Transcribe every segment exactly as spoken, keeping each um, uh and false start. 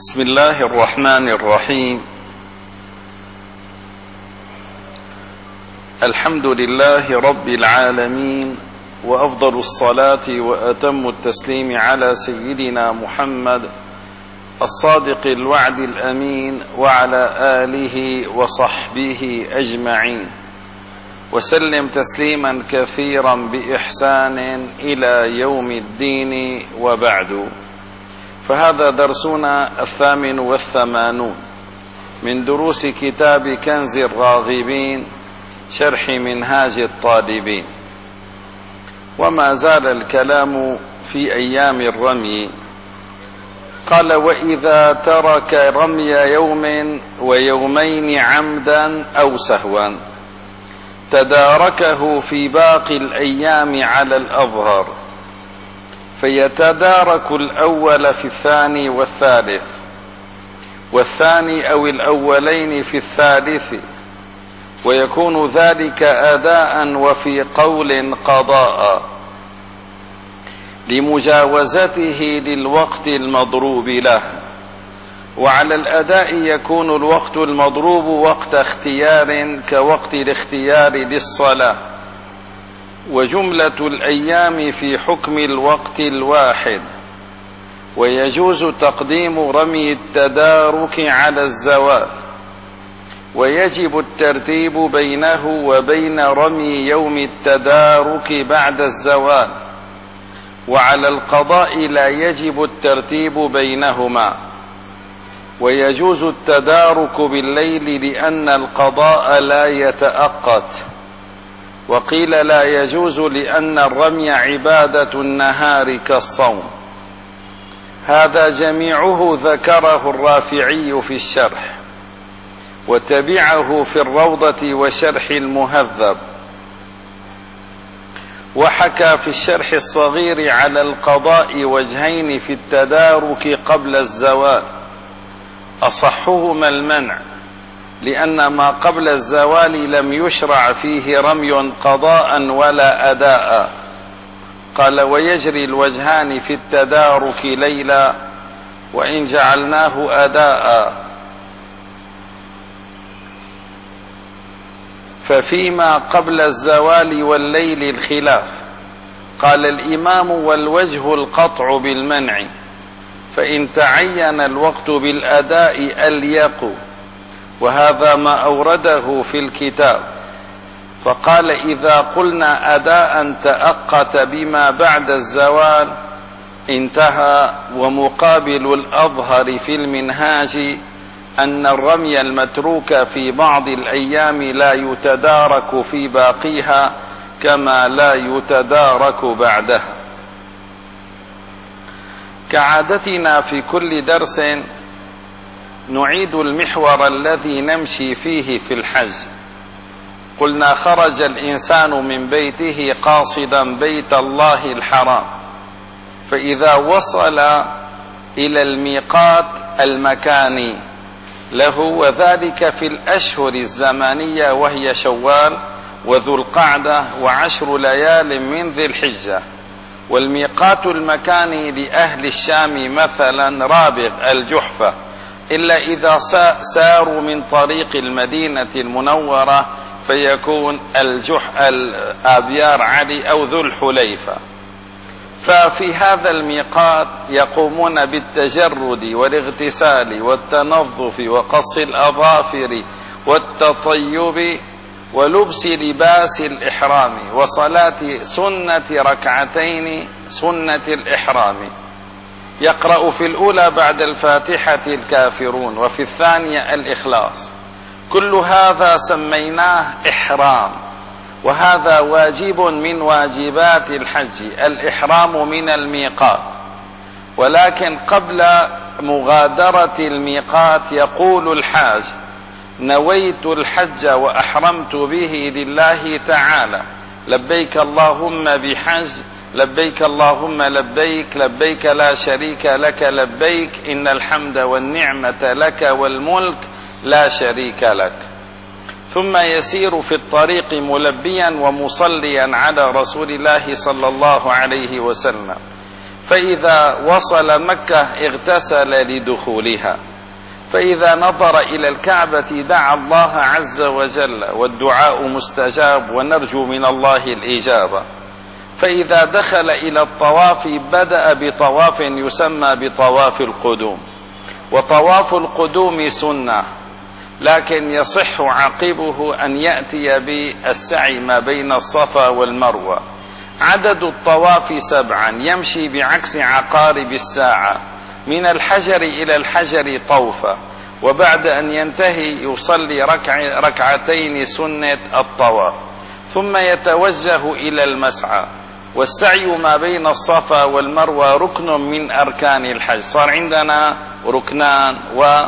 بسم الله الرحمن الرحيم. الحمد لله رب العالمين، وأفضل الصلاة وأتم التسليم على سيدنا محمد الصادق الوعد الأمين، وعلى آله وصحبه أجمعين، وسلم تسليما كثيرا بإحسان إلى يوم الدين، وبعد. فهذا درسنا الثامن والثمانون من دروس كتاب كنز الراغبين شرح منهاج الطالبين، وما زال الكلام في أيام الرمي. قال: وإذا ترك رمي يوم ويومين عمدا أو سهوا تداركه في باقي الأيام على الأظهر، فيتدارك الأول في الثاني والثالث، والثاني أو الأولين في الثالث، ويكون ذلك أداء وفي قول قضاء لمجاوزته للوقت المضروب له. وعلى الأداء يكون الوقت المضروب وقت اختيار كوقت الاختيار للصلاة، وجملة الأيام في حكم الوقت الواحد، ويجوز تقديم رمي التدارك على الزوال، ويجب الترتيب بينه وبين رمي يوم التدارك بعد الزوال، وعلى القضاء لا يجب الترتيب بينهما، ويجوز التدارك بالليل لأن القضاء لا يتأقت، وقيل لا يجوز لأن الرمي عبادة النهار كالصوم. هذا جميعه ذكره الرافعي في الشرح، وتبعه في الروضة وشرح المهذب، وحكى في الشرح الصغير على القضاء وجهين في التدارك قبل الزوال، أصحهما المنع، لأن ما قبل الزوال لم يشرع فيه رمي قضاء ولا أداء. قال: ويجري الوجهان في التدارك ليلا وإن جعلناه أداء، ففيما قبل الزوال والليل الخلاف. قال الإمام: والوجه القطع بالمنع، فإن تعين الوقت بالأداء أليق، وهذا ما أورده في الكتاب. فقال: إذا قلنا أداء تأقت بما بعد الزوال انتهى. ومقابل الأظهر في المنهاج أن الرمي المتروك في بعض الأيام لا يتدارك في باقيها كما لا يتدارك بعدها. كعادتنا في كل درس نعيد المحور الذي نمشي فيه في الحج. قلنا: خرج الإنسان من بيته قاصدا بيت الله الحرام، فإذا وصل إلى الميقات المكاني له، وذلك في الأشهر الزمانية وهي شوال وذو القعدة وعشر ليال من ذي الحجة. والميقات المكاني لأهل الشام مثلا رابغ الجحفة، إلا إذا ساروا من طريق المدينة المنورة فيكون الجح الآبيار علي أو ذو الحليفة. ففي هذا الميقات يقومون بالتجرد والاغتسال والتنظف وقص الأظافر والتطيب ولبس لباس الإحرام وصلاة سنة ركعتين سنة الإحرام. يقرأ في الأولى بعد الفاتحة الكافرون، وفي الثانية الإخلاص. كل هذا سميناه إحرام، وهذا واجب من واجبات الحج، الإحرام من الميقات. ولكن قبل مغادرة الميقات يقول الحاج: نويت الحج وأحرمت به لله تعالى، لبيك اللهم بحج، لبيك اللهم لبيك، لبيك لا شريك لك لبيك، إن الحمد والنعمة لك والملك لا شريك لك. ثم يسير في الطريق ملبيا ومصليا على رسول الله صلى الله عليه وسلم. فإذا وصل مكة اغتسل لدخولها، فإذا نظر إلى الكعبة دعا الله عز وجل، والدعاء مستجاب ونرجو من الله الإجابة. فإذا دخل إلى الطواف بدأ بطواف يسمى بطواف القدوم، وطواف القدوم سنة، لكن يصح عقبه أن يأتي بالسعي ما بين الصفا والمروة. عدد الطواف سبعا، يمشي بعكس عقارب الساعة من الحجر إلى الحجر طوفة، وبعد أن ينتهي يصلي ركع ركعتين سنة الطواف، ثم يتوجه إلى المسعى. والسعي ما بين الصفا والمروة ركن من أركان الحج، صار عندنا ركنان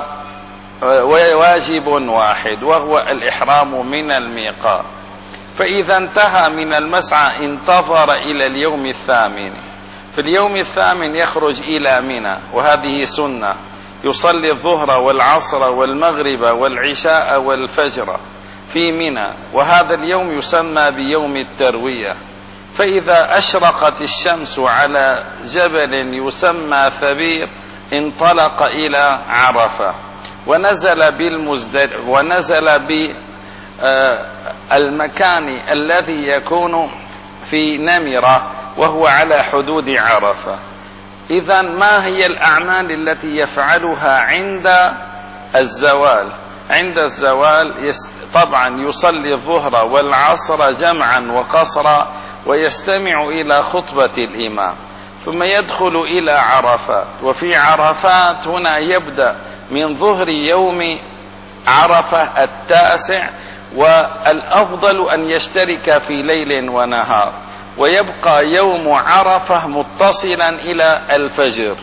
وواجب واحد وهو الإحرام من الميقات. فإذا انتهى من المسعى انتظر إلى اليوم الثامن، في اليوم الثامن يخرج إلى منى، وهذه سنة، يصلي الظهر والعصر والمغرب والعشاء والفجر في منى، وهذا اليوم يسمى بيوم التروية. فإذا أشرقت الشمس على جبل يسمى ثبير انطلق إلى عرفة، ونزل بالمزدلفة، ونزل بالمكان الذي يكون في نمرة وهو على حدود عرفة. إذا ما هي الأعمال التي يفعلها عند الزوال؟ عند الزوال طبعا يصلي الظهر والعصر جمعا وقصرا، ويستمع إلى خطبة الإمام، ثم يدخل إلى عرفات. وفي عرفات هنا يبدأ من ظهر يوم عرفة التاسع، والأفضل أن يشترك في ليل ونهار، ويبقى يوم عرفة متصلا إلى الفجر.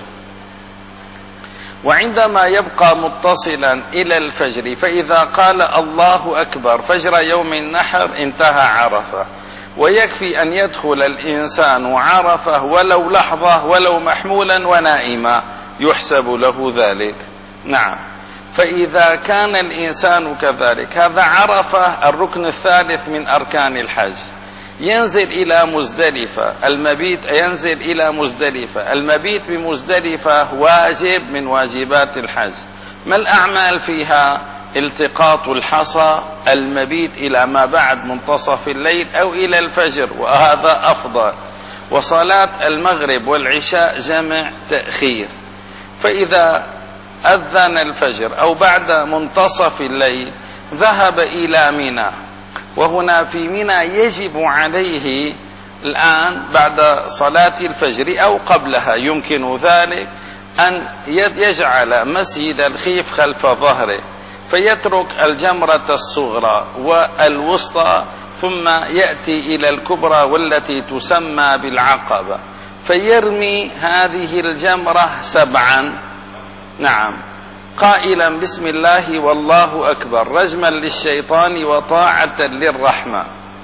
وعندما يبقى متصلا إلى الفجر، فإذا قال الله أكبر فجر يوم النحر انتهى عرفة، ويكفي أن يدخل الإنسان عرفة ولو لحظة ولو محمولا ونائما يحسب له ذلك. نعم. فإذا كان الإنسان كذلك، هذا عرفة الركن الثالث من أركان الحج. ينزل إلى مزدلفة المبيت، ينزل إلى مزدلفة المبيت بمزدلفة واجب من واجبات الحج. ما الأعمال فيها؟ التقاط الحصى، المبيت إلى ما بعد منتصف الليل أو إلى الفجر، وهذا أفضل، وصلاة المغرب والعشاء جمع تأخير. فإذا أذن الفجر أو بعد منتصف الليل ذهب إلى منى، وهنا في منى يجب عليه الآن بعد صلاة الفجر أو قبلها يمكن ذلك أن يجعل مسجد الخيف خلف ظهره، فيترك الجمرة الصغرى والوسطى، ثم يأتي إلى الكبرى والتي تسمى بالعقبة، فيرمي هذه الجمرة سبعا. نعم، قائلا بسم الله والله أكبر، رجما للشيطان وطاعة للرحمن.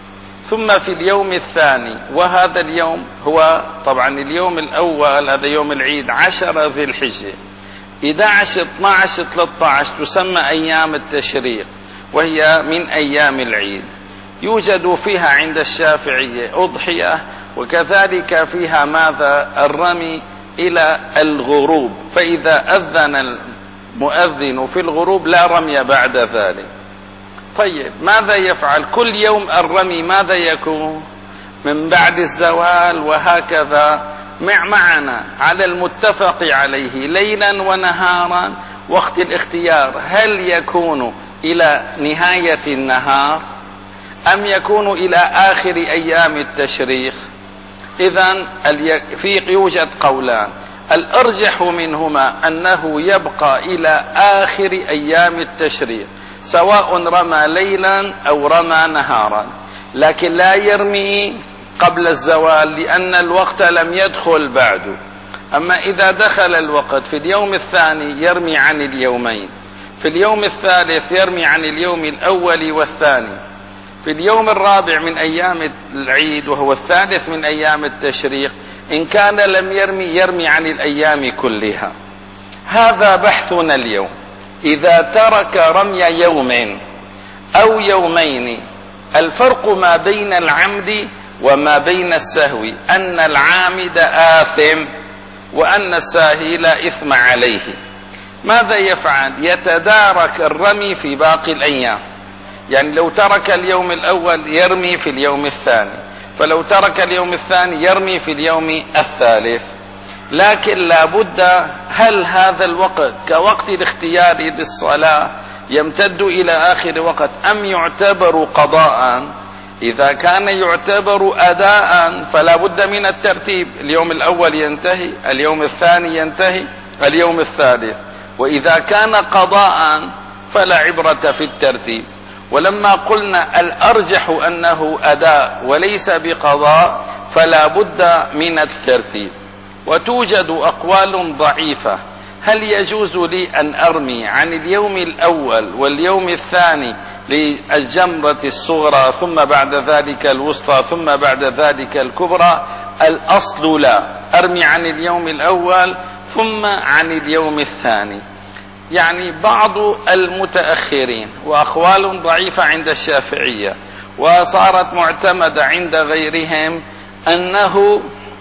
ثم في اليوم الثاني، وهذا اليوم هو طبعا اليوم الأول، هذا يوم العيد عشر ذي الحجة، إحدى عشر اثني عشر ثلاثة عشر تسمى أيام التشريق، وهي من أيام العيد. يوجد فيها عند الشافعية أضحية، وكذلك فيها ماذا؟ الرمي إلى الغروب، فإذا أذن المؤذن في الغروب لا رمي بعد ذلك. طيب ماذا يفعل؟ كل يوم الرمي ماذا يكون؟ من بعد الزوال، وهكذا مع معنا على المتفق عليه ليلا ونهارا. وقت الاختيار هل يكون إلى نهاية النهار أم يكون إلى آخر أيام التشريق؟ إذن في يوجد قولان، الأرجح منهما أنه يبقى إلى آخر أيام التشريق، سواء رمى ليلا أو رمى نهارا، لكن لا يرمي قبل الزوال لأن الوقت لم يدخل بعد. أما إذا دخل الوقت في اليوم الثاني يرمي عن اليومين، في اليوم الثالث يرمي عن اليوم الأول والثاني، في اليوم الرابع من أيام العيد وهو الثالث من أيام التشريق إن كان لم يرمي يرمي عن الأيام كلها. هذا بحثنا اليوم. إذا ترك رمي يوم أو يومين، الفرق ما بين العمد وما بين السهو أن العامد آثم وأن الساهي لا إثم عليه. ماذا يفعل؟ يتدارك الرمي في باقي الأيام. يعني لو ترك اليوم الأول يرمي في اليوم الثاني، فلو ترك اليوم الثاني يرمي في اليوم الثالث. لكن لا بد، هل هذا الوقت كوقت الاختيار للصلاة يمتد إلى آخر وقت أم يعتبر قضاء؟ إذا كان يعتبر أداء فلا بد من الترتيب، اليوم الأول ينتهي، اليوم الثاني ينتهي، اليوم الثالث. وإذا كان قضاء فلا عبرة في الترتيب. ولما قلنا الأرجح أنه أداء وليس بقضاء فلا بد من الترتيب. وتوجد أقوال ضعيفة، هل يجوز لي أن أرمي عن اليوم الأول واليوم الثاني للجمرة الصغرى ثم بعد ذلك الوسطى ثم بعد ذلك الكبرى؟ الأصل لا، أرمي عن اليوم الأول ثم عن اليوم الثاني. يعني بعض المتأخرين وأقوال ضعيفة عند الشافعية وصارت معتمدة عند غيرهم أنه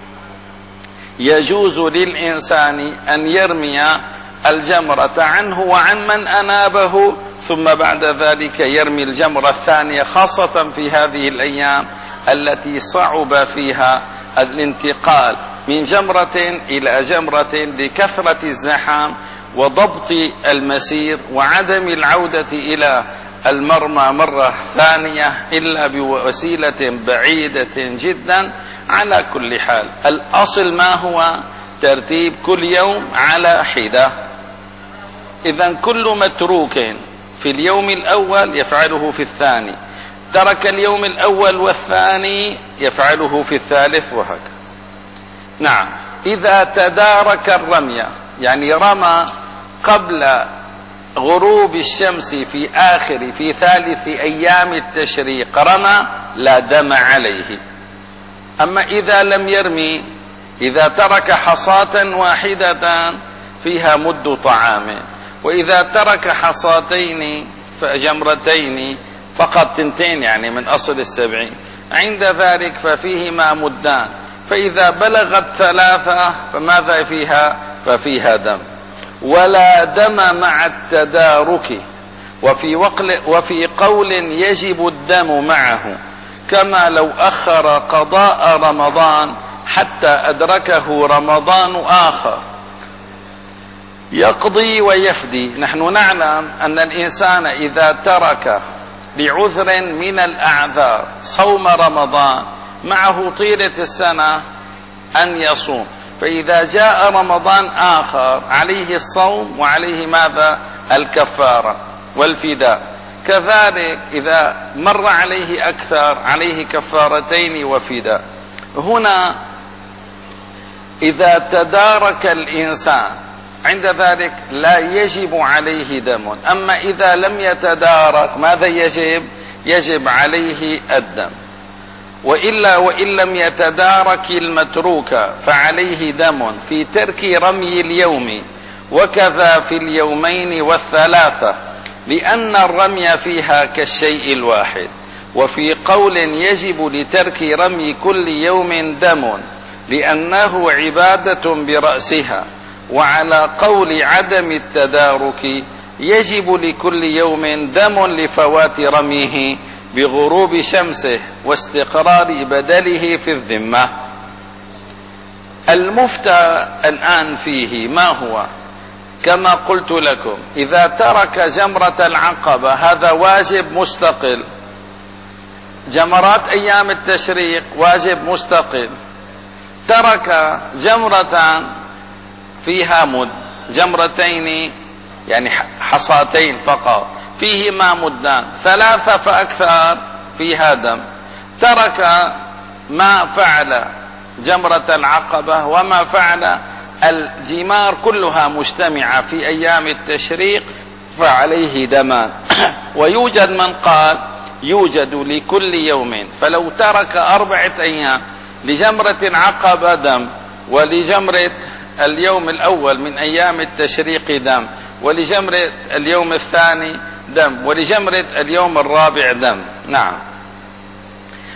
يجوز للإنسان أن يرمي الجمرة عنه وعن من أنابه ثم بعد ذلك يرمي الجمرة الثانية، خاصة في هذه الأيام التي صعب فيها الانتقال من جمرة إلى جمرة لكثرة الزحام وضبط المسير وعدم العودة إلى المرمى مرة ثانية إلا بوسيلة بعيدة جدا. على كل حال الأصل ما هو؟ ترتيب كل يوم على حدة. إذن كل متروك في اليوم الأول يفعله في الثاني، ترك اليوم الأول والثاني يفعله في الثالث، وهكذا. نعم، إذا تدارك الرمي يعني رمى قبل غروب الشمس في آخر في ثالث أيام التشريق رمى، لا دم عليه. أما إذا لم يرمي، إذا ترك حصاة واحدة فيها مد طعام، وإذا ترك حصاتين فجمرتين فقط تنتين يعني من أصل السبعين، عند ذلك ففيهما مدان. فإذا بلغت ثلاثة فماذا فيها؟ ففيها دم. ولا دم مع التدارك. وفي, وفي قول يجب الدم معه، كما لو أخر قضاء رمضان حتى أدركه رمضان آخر يقضي ويفدي. نحن نعلم أن الإنسان إذا ترك بعذر من الأعذار صوم رمضان معه طيلة السنة أن يصوم، فإذا جاء رمضان آخر عليه الصوم وعليه ماذا؟ الكفارة والفداء. كذلك إذا مر عليه أكثر عليه كفارتين وفداء. هنا إذا تدارك الإنسان عند ذلك لا يجب عليه دم. أما إذا لم يتدارك ماذا يجب؟ يجب عليه الدم. وإلا وإن لم يتدارك المتروك فعليه دم في ترك رمي اليوم، وكذا في اليومين والثلاثة، لأن الرمي فيها كالشيء الواحد. وفي قول يجب لترك رمي كل يوم دم لأنه عبادة برأسها. وعلى قول عدم التدارك يجب لكل يوم دم لفوات رميه بغروب شمسه واستقرار بدله في الذمة. المفتى الآن فيه ما هو؟ كما قلت لكم، إذا ترك جمرة العقبة هذا واجب مستقل، جمرات أيام التشريق واجب مستقل. ترك جمرة فيها مد، جمرتين يعني حصاتين فقط فيهما مدان، ثلاثة فأكثر فيها دم. ترك ما فعل جمرة العقبة وما فعل الجمار كلها مجتمعة في أيام التشريق فعليه دمان. ويوجد من قال يوجد لكل يوم، فلو ترك أربعة أيام لجمرة العقبة دم، ولجمرة اليوم الأول من أيام التشريق دم، ولجمرة اليوم الثاني دم، ولجمرة اليوم الرابع دم. نعم.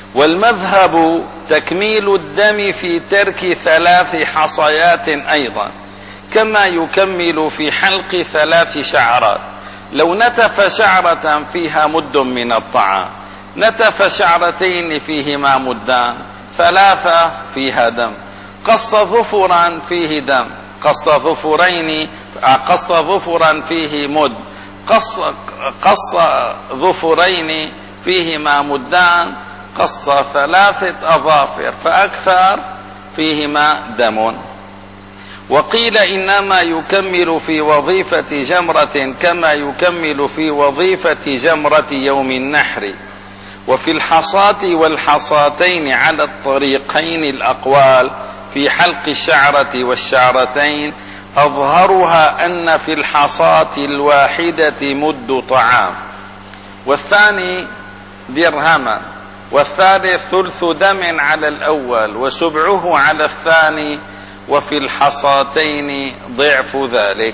والمذهب تكميل الدم في ترك ثلاث حصيات أيضا، كما يكمل في حلق ثلاث شعرات. لو نتف شعرة فيها مد من الطعام، نتف شعرتين فيهما مدان، ثلاثة فيها دم، قص ظفرا فيه دم، قص ظفرين قص ظفرا فيه مد، قص قص ظفرين فيهما مدان، قص ثلاثة أظافر فأكثر فيهما دم. وقيل إنما يكمل في وظيفة جمرة كما يكمل في وظيفة جمرة يوم النحر. وفي الحصاة والحصاتين على الطريقين الأقوال في حلق الشعرة والشعرتين، أظهرها أن في الحصاة الواحدة مد طعام، والثاني درهما، والثالث ثلث دم على الأول، وسبعه على الثاني، وفي الحصاتين ضعف ذلك.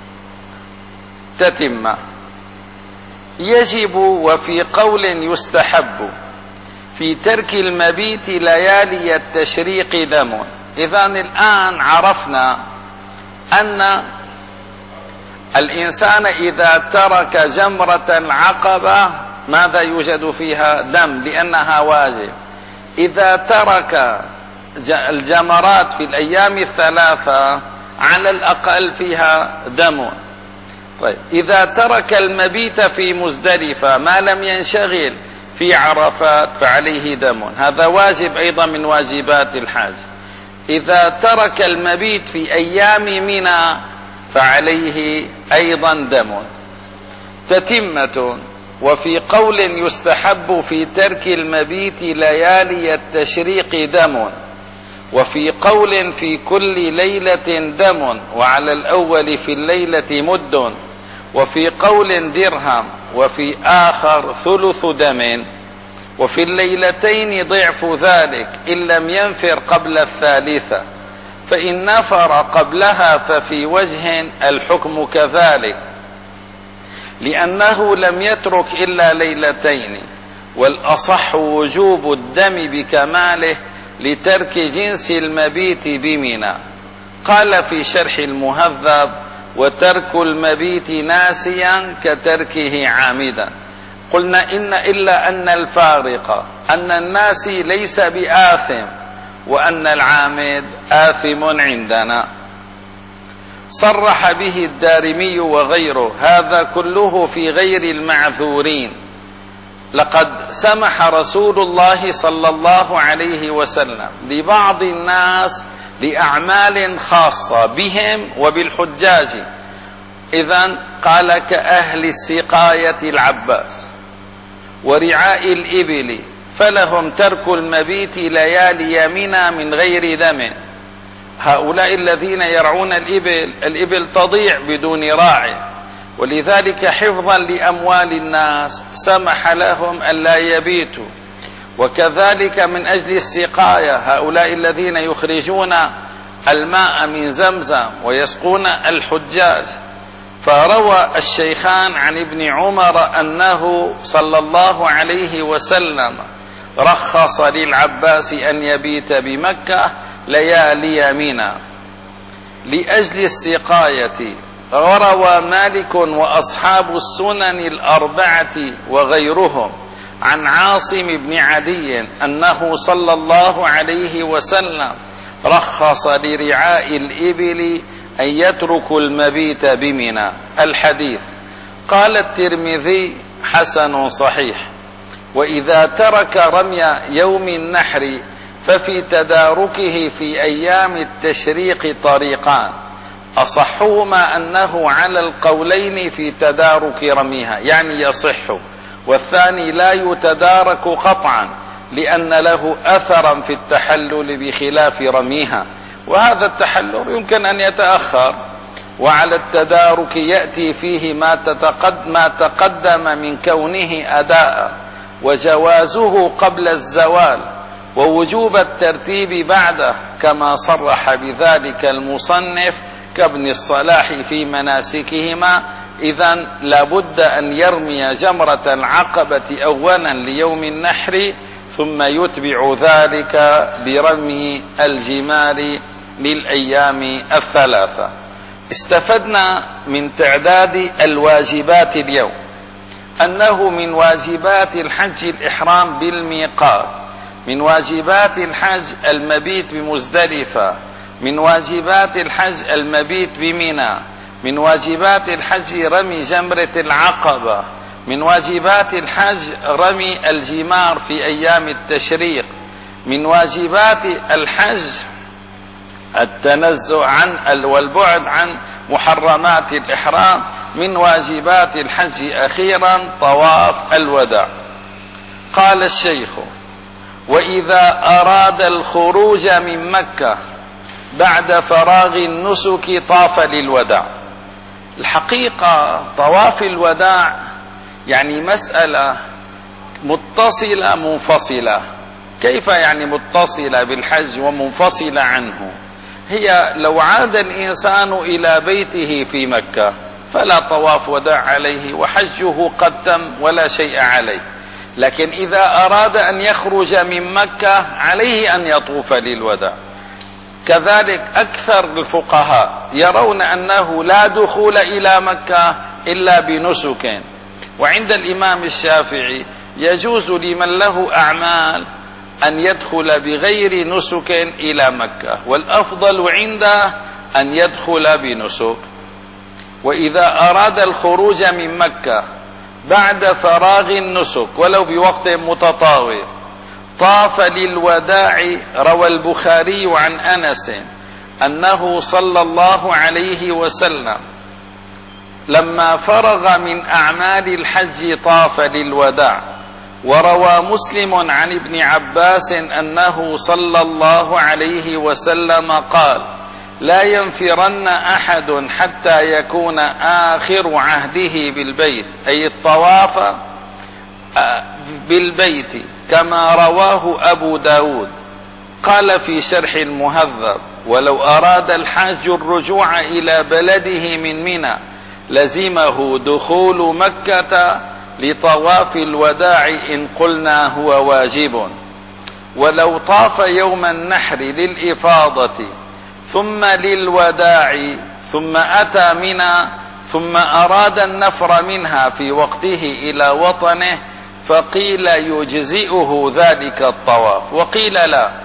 تتم. يجب وفي قول يستحب في ترك المبيت ليالي التشريق دم. إذن الآن عرفنا أن الإنسان إذا ترك جمرة العقبة ماذا يوجد فيها؟ دم، لأنها واجب. إذا ترك الجمرات في الأيام الثلاثة على الأقل فيها دم. طيب، إذا ترك المبيت في مزدلفة ما لم ينشغل في عرفات فعليه دم، هذا واجب أيضا من واجبات الحج. إذا ترك المبيت في أيام منى فعليه أيضا دم. تتمة. وفي قول يستحب في ترك المبيت ليالي التشريق دم، وفي قول في كل ليلة دم، وعلى الأول في الليلة مد، وفي قول درهم، وفي آخر ثلث دم، وفي الليلتين ضعف ذلك إن لم ينفر قبل الثالثة، فإن نفر قبلها ففي وجه الحكم كذلك، لأنه لم يترك إلا ليلتين، والأصح وجوب الدم بكماله لترك جنس المبيت بمنى. قال في شرح المهذب: وترك المبيت ناسيا كتركه عامدا. قلنا إن إلا أن الفارق أن الناسي ليس بآثم، وأن العامد آثم عندنا. صرح به الدارمي وغيره، هذا كله في غير المعذورين. لقد سمح رسول الله صلى الله عليه وسلم لبعض الناس لأعمال خاصة بهم وبالحجاج. إذن قال: كأهل السقاية العباس ورعاء الإبل، فلهم ترك المبيت ليالي منى من غير دم. هؤلاء الذين يرعون الإبل، الإبل تضيع بدون راعي، ولذلك حفظا لأموال الناس سمح لهم ألا يبيتوا. وكذلك من أجل السقاية، هؤلاء الذين يخرجون الماء من زمزم ويسقون الحجاج. فروى الشيخان عن ابن عمر أنه صلى الله عليه وسلم رخص للعباس أن يبيت بمكة ليالي منى لأجل السقاية. وروى مالك وأصحاب السنن الأربعة وغيرهم عن عاصم بن عدي أنه صلى الله عليه وسلم رخص لرعاء الإبل أن يتركوا المبيت بمنى. الحديث. قال الترمذي: حسن صحيح. وإذا ترك رمي يوم النحر ففي تداركه في أيام التشريق طريقان، أصحهما أنه على القولين في تدارك رميها، يعني يصح، والثاني لا يتدارك قطعا لأن له أثرا في التحلل بخلاف رميها، وهذا التحلل يمكن أن يتأخر. وعلى التدارك يأتي فيه ما تتقدم, ما تقدم من كونه أداء، وجوازه قبل الزوال، ووجوب الترتيب بعده، كما صرح بذلك المصنف كابن الصلاح في مناسكهما. إذن لابد أن يرمي جمرة العقبة أولا ليوم النحر، ثم يتبع ذلك برمي الجمار للأيام الثلاثة. استفدنا من تعداد الواجبات اليوم أنه من واجبات الحج الإحرام بالميقات، من واجبات الحج المبيت بمزدلفة، من واجبات الحج المبيت بمنى، من واجبات الحج رمي جمرة العقبة، من واجبات الحج رمي الجمار في أيام التشريق، من واجبات الحج التنزه عن والبعد عن محرمات الإحرام، من واجبات الحج أخيرا طواف الوداع. قال الشيخ: وإذا أراد الخروج من مكة بعد فراغ النسك طاف للوداع. الحقيقة طواف الوداع يعني مسألة متصلة منفصلة. كيف يعني متصلة بالحج ومنفصلة عنه؟ هي لو عاد الإنسان إلى بيته في مكة فلا طواف وداع عليه وحجه قد تم ولا شيء عليه، لكن إذا أراد أن يخرج من مكة عليه أن يطوف للوداع. كذلك أكثر الفقهاء يرون أنه لا دخول إلى مكة إلا بنسك، وعند الإمام الشافعي يجوز لمن له أعمال أن يدخل بغير نسك إلى مكة، والأفضل عنده أن يدخل بنسك. وإذا أراد الخروج من مكة بعد فراغ النسك ولو بوقت متطاول طاف للوداع. روى البخاري عن أنس أنه صلى الله عليه وسلم لما فرغ من أعمال الحج طاف للوداع. وروى مسلم عن ابن عباس أنه صلى الله عليه وسلم قال: لا ينفرن أحد حتى يكون آخر عهده بالبيت، أي الطواف بالبيت، كما رواه أبو داود. قال في شرح المهذب: ولو أراد الحاج الرجوع إلى بلده من منى لزمه دخول مكة لطواف الوداع إن قلنا هو واجب. ولو طاف يوم النحر للإفاضة ثم للوداع ثم أتى منى ثم أراد النفر منها في وقته إلى وطنه فقيل يجزئه ذلك الطواف، وقيل لا.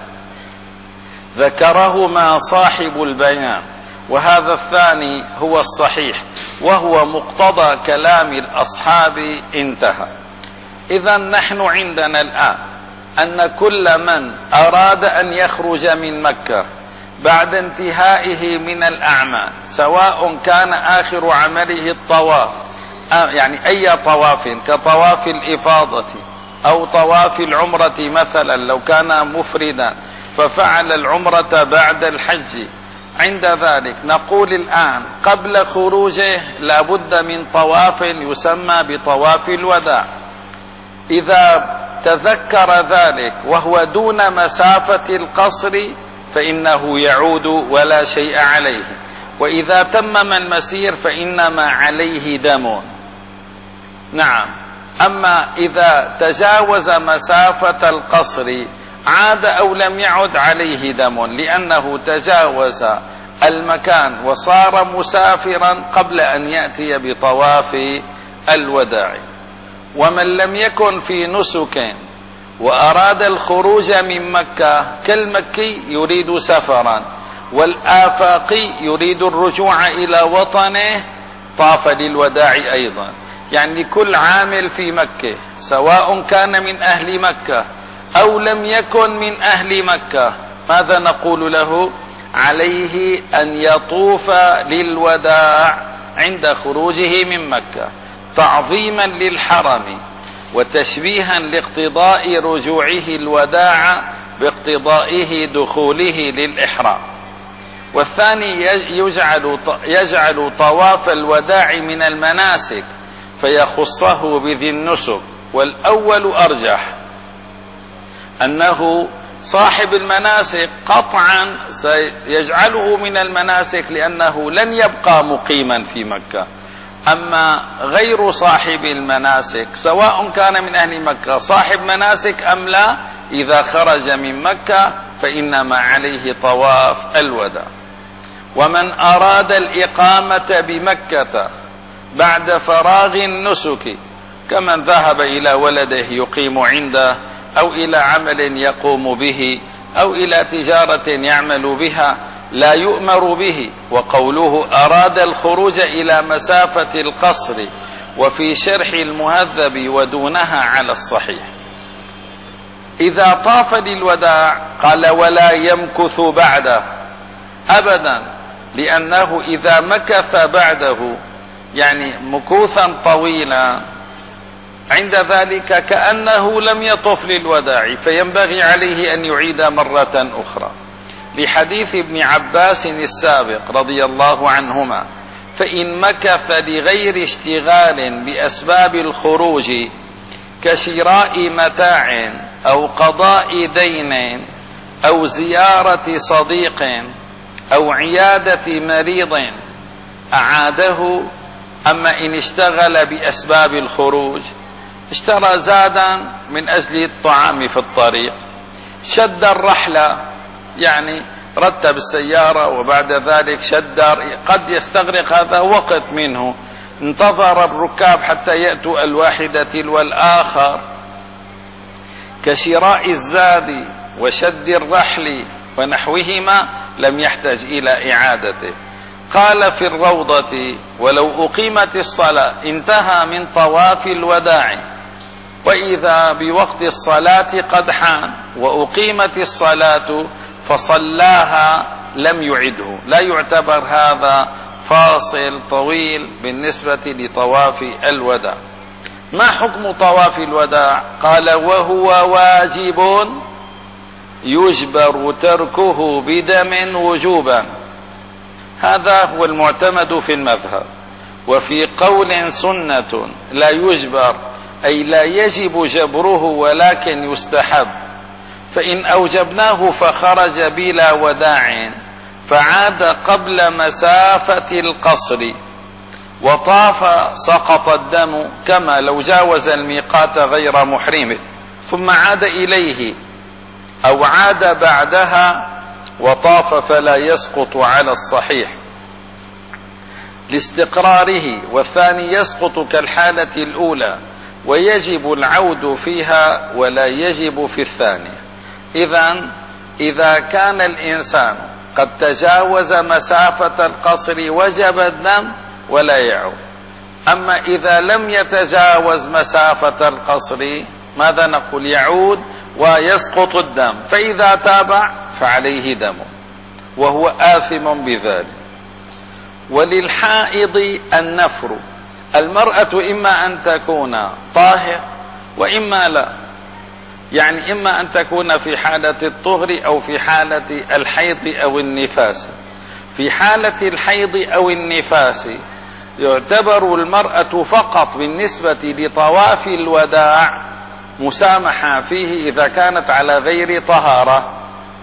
ذكرهما صاحب البيان، وهذا الثاني هو الصحيح وهو مقتضى كلام الأصحاب. انتهى. إذا نحن عندنا الآن أن كل من أراد أن يخرج من مكة بعد انتهائه من الأعمال، سواء كان آخر عمله الطواف، يعني أي طواف كطواف الإفاضة أو طواف العمرة مثلا لو كان مفردا ففعل العمرة بعد الحج، عند ذلك نقول الآن قبل خروجه لا بد من طواف يسمى بطواف الوداع. إذا تذكر ذلك وهو دون مسافة القصر فإنه يعود ولا شيء عليه، وإذا تمم المسير فإنما عليه دم. نعم. أما إذا تجاوز مسافة القصر عاد أو لم يعد عليه دم، لأنه تجاوز المكان وصار مسافرا قبل أن يأتي بطواف الوداع. ومن لم يكن في نسك وأراد الخروج من مكة كالمكي يريد سفرا والآفاقي يريد الرجوع إلى وطنه طاف للوداع أيضا. يعني كل عامل في مكة سواء كان من أهل مكة أو لم يكن من أهل مكة ماذا نقول له؟ عليه أن يطوف للوداع عند خروجه من مكة تعظيما للحرم وتشبيها لاقتضاء رجوعه الوداع باقتضائه دخوله للإحرام. والثاني يجعل يجعل طواف الوداع من المناسك فيخصه بذي النسك. والأول أرجح، أنه صاحب المناسك قطعا سيجعله من المناسك لأنه لن يبقى مقيما في مكة، أما غير صاحب المناسك سواء كان من أهل مكة صاحب مناسك أم لا، إذا خرج من مكة فإنما عليه طواف الوداع. ومن أراد الإقامة بمكة بعد فراغ النسك كمن ذهب إلى ولده يقيم عنده، أو إلى عمل يقوم به، أو إلى تجارة يعمل بها، لا يؤمر به. وقوله أراد الخروج إلى مسافة القصر وفي شرح المهذب ودونها على الصحيح. إذا طاف للوداع قال ولا يمكث بعده أبدا، لأنه إذا مكث بعده يعني مكوثا طويلا عند ذلك كأنه لم يطف للوداع، فينبغي عليه أن يعيد مرة أخرى، لحديث ابن عباس السابق رضي الله عنهما: فإن مكث لغير اشتغال بأسباب الخروج كشراء متاع أو قضاء دين أو زيارة صديق أو عيادة مريض أعاده. أما إن اشتغل بأسباب الخروج، اشترى زادا من أجل الطعام في الطريق، شد الرحلة يعني رتب السيارة وبعد ذلك شد، قد يستغرق هذا وقت منه، انتظر الركاب حتى يأتوا الواحدة تلو الآخر، كشراء الزاد وشد الرحل ونحوهما لم يحتاج إلى إعادته. قال في الروضة: ولو أقيمت الصلاة انتهى من طواف الوداع، وإذا بوقت الصلاة قد حان وأقيمت الصلاة فصلاها لم يعده، لا يعتبر هذا فاصل طويل بالنسبة لطواف الوداع. ما حكم طواف الوداع؟ قال: وهو واجب يجبر تركه بدم وجوبا. هذا هو المعتمد في المذهب. وفي قول سنة لا يجبر، أي لا يجب جبره ولكن يستحب، فإن أوجبناه فخرج بلا وداع فعاد قبل مسافة القصر وطاف سقط الدم، كما لو جاوز الميقات غير محرم ثم عاد إليه، أو عاد بعدها وطاف فلا يسقط على الصحيح لاستقراره، والثاني يسقط كالحالة الأولى ويجب العود فيها ولا يجب في الثانية. إذن إذا كان الإنسان قد تجاوز مسافة القصر وجب الدم ولا يعود. أما إذا لم يتجاوز مسافة القصر ماذا نقول؟ يعود ويسقط الدم، فإذا تابع فعليه دم وهو آثم بذلك. وللحائض النفر، المرأة إما أن تكون طاهر وإما لا، يعني إما أن تكون في حالة الطهر أو في حالة الحيض أو النفاس. في حالة الحيض أو النفاس يعتبر المرأة فقط بالنسبة لطواف الوداع مسامحة فيه إذا كانت على غير طهارة،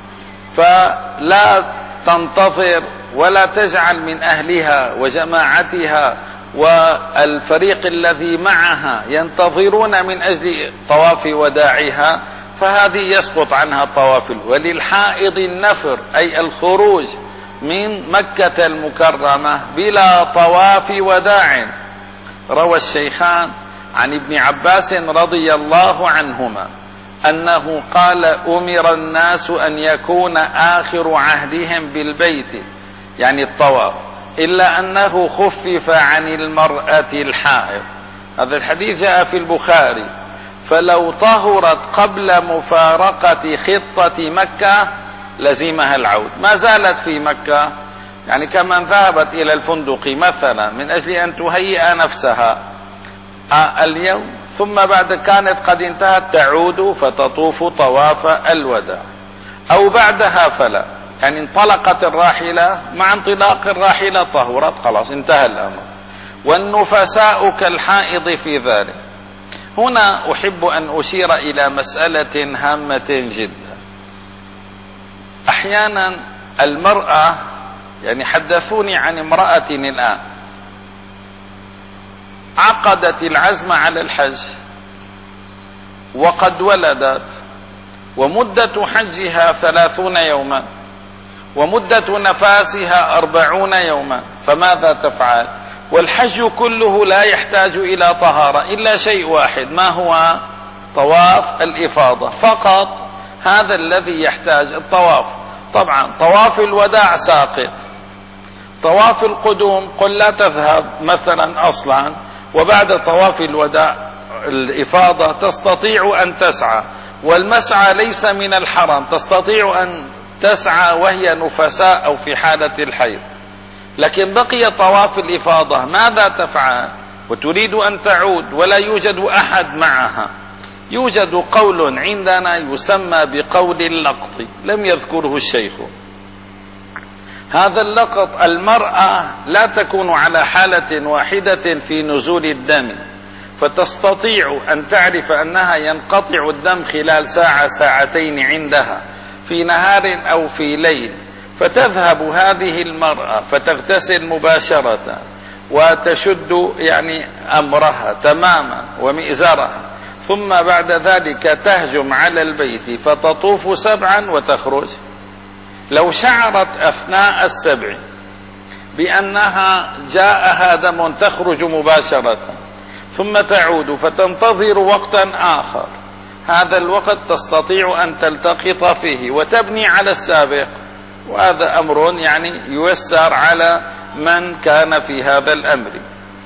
فلا تنتظر ولا تجعل من أهلها وجماعتها والفريق الذي معها ينتظرون من أجل طواف وداعها، فهذه يسقط عنها الطواف. وللحائض النفر، أي الخروج من مكة المكرمة بلا طواف وداع. روى الشيخان عن ابن عباس رضي الله عنهما أنه قال: أمر الناس أن يكون آخر عهدهم بالبيت، يعني الطواف، إلا أنه خفف عن المرأة الحائض. هذا الحديث جاء في البخاري: فلو طهرت قبل مفارقة خطة مكة لزمها العود. ما زالت في مكة، يعني كمن ذهبت إلى الفندق مثلا من أجل أن تهيئ نفسها اليوم، ثم بعد كانت قد انتهت تعود فتطوف طواف الوداع، أو بعدها فلا، يعني انطلقت الراحلة، مع انطلاق الراحلة طهرت، خلاص انتهى الأمر. والنفساء كالحائض في ذلك. هنا أحب أن أشير إلى مسألة هامة جدا. أحيانا المرأة، يعني حدثوني عن امرأة الآن عقدت العزم على الحج وقد ولدت، ومدة حجها ثلاثون يوما، ومدة نفاسها أربعون يوما، فماذا تفعل؟ والحج كله لا يحتاج إلى طهارة إلا شيء واحد، ما هو؟ طواف الإفاضة فقط، هذا الذي يحتاج الطواف. طبعا طواف الوداع ساقط، طواف القدوم قل لا تذهب مثلا أصلا، وبعد طواف الوداع الإفاضة تستطيع أن تسعى، والمسعى ليس من الحرم، تستطيع أن تسعى وهي نفساء أو في حالة الحيض. لكن بقي طواف الإفاضة، ماذا تفعل؟ وتريد أن تعود ولا يوجد أحد معها. يوجد قول عندنا يسمى بقول اللقط، لم يذكره الشيخ. هذا اللقط المرأة لا تكون على حالة واحدة في نزول الدم، فتستطيع أن تعرف أنها ينقطع الدم خلال ساعة ساعتين عندها في نهار أو في ليل، فتذهب هذه المرأة فتغتسل مباشرة وتشد يعني أمرها تماما ومئزرها، ثم بعد ذلك تهجم على البيت فتطوف سبعا وتخرج. لو شعرت أثناء السبع بأنها جاءها دم تخرج مباشرة ثم تعود فتنتظر وقتا آخر، هذا الوقت تستطيع أن تلتقط فيه وتبني على السابق، وهذا أمر يعني ييسر على من كان في هذا الأمر.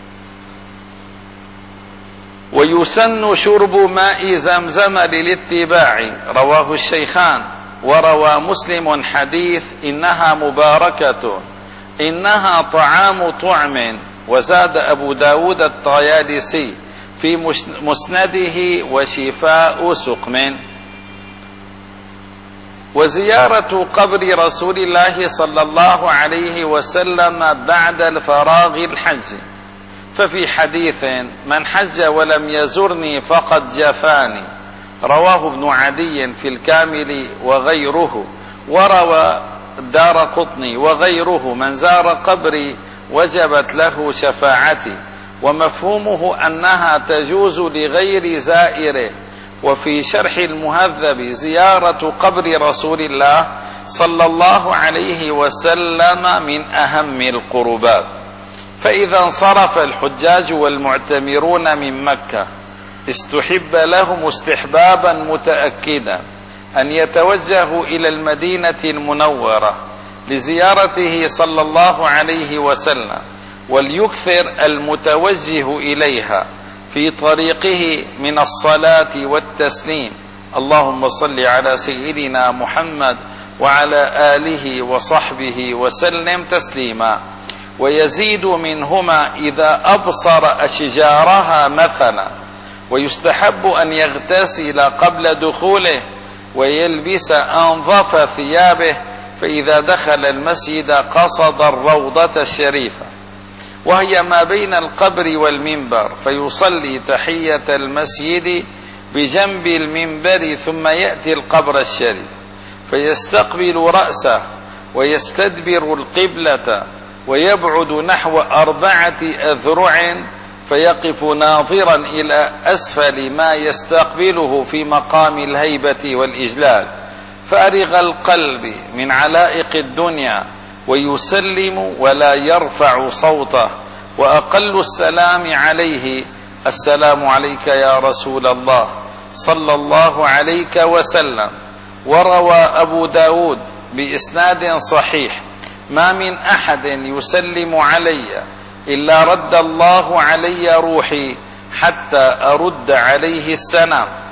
ويسن شرب ماء زمزم للاتباع، رواه الشيخان، وروى مسلم حديث إنها مباركة إنها طعام طعم، وزاد أبو داود الطيالسي في مسنده وشفاء سقم. وزيارة قبر رسول الله صلى الله عليه وسلم بعد الفراغ الحج، ففي حديث من حج ولم يزرني فقد جفاني، رواه ابن عدي في الكامل وغيره، وروى الدارقطني وغيره من زار قبري وجبت له شفاعتي، ومفهومه أنها تجوز لغير زائره. وفي شرح المهذب زيارة قبر رسول الله صلى الله عليه وسلم من أهم القربات. فإذا انصرف الحجاج والمعتمرون من مكة استحب لهم استحبابا متأكدا أن يتوجهوا إلى المدينة المنورة لزيارته صلى الله عليه وسلم، وليكثر المتوجه إليها في طريقه من الصلاة والتسليم، اللهم صل على سيدنا محمد وعلى آله وصحبه وسلم تسليما. ويزيد منهما إذا أبصر أشجارها مثلا. ويستحب أن يغتسل قبل دخوله ويلبس أنظف ثيابه، فإذا دخل المسجد قصد الروضة الشريفة وهي ما بين القبر والمنبر، فيصلي تحية المسجد بجنب المنبر، ثم يأتي القبر الشريف فيستقبل رأسه ويستدبر القبلة ويبعد نحو أربعة أذرع، فيقف ناظرا إلى أسفل ما يستقبله في مقام الهيبة والإجلال فارغ القلب من علائق الدنيا، ويسلم ولا يرفع صوته، وأقل السلام عليه السلام عليك يا رسول الله صلى الله عليك وسلم. وروى أبو داود بإسناد صحيح ما من أحد يسلم علي إلا رد الله علي روحي حتى أرد عليه السلام،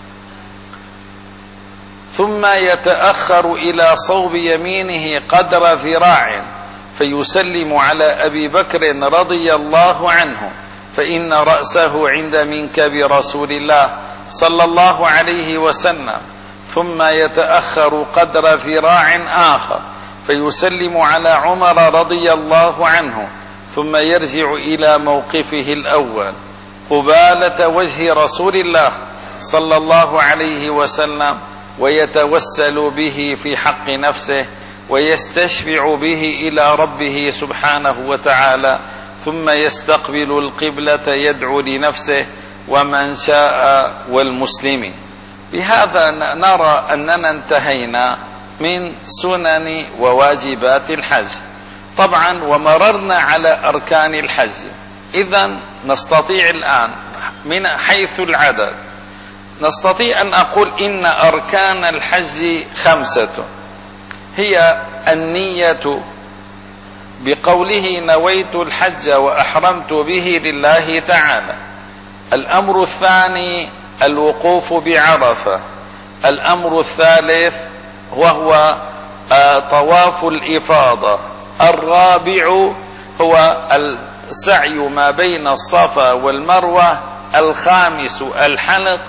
ثم يتأخر إلى صوب يمينه قدر ذراع فيسلم على أبي بكر رضي الله عنه، فإن رأسه عند منكب رسول الله صلى الله عليه وسلم، ثم يتأخر قدر ذراع آخر فيسلم على عمر رضي الله عنه، ثم يرجع إلى موقفه الأول قبالة وجه رسول الله صلى الله عليه وسلم، ويتوسل به في حق نفسه ويستشفع به إلى ربه سبحانه وتعالى، ثم يستقبل القبلة يدعو لنفسه ومن شاء والمسلمين. بهذا نرى أننا انتهينا من سنن وواجبات الحج طبعا، ومررنا على أركان الحج. إذن نستطيع الآن من حيث العدد نستطيع أن أقول إن أركان الحج خمسة، هي النية بقوله نويت الحج وأحرمت به لله تعالى. الأمر الثاني الوقوف بعرفة. الأمر الثالث وهو طواف الإفاضة. الرابع هو السعي ما بين الصفا والمروة. الخامس الحلق.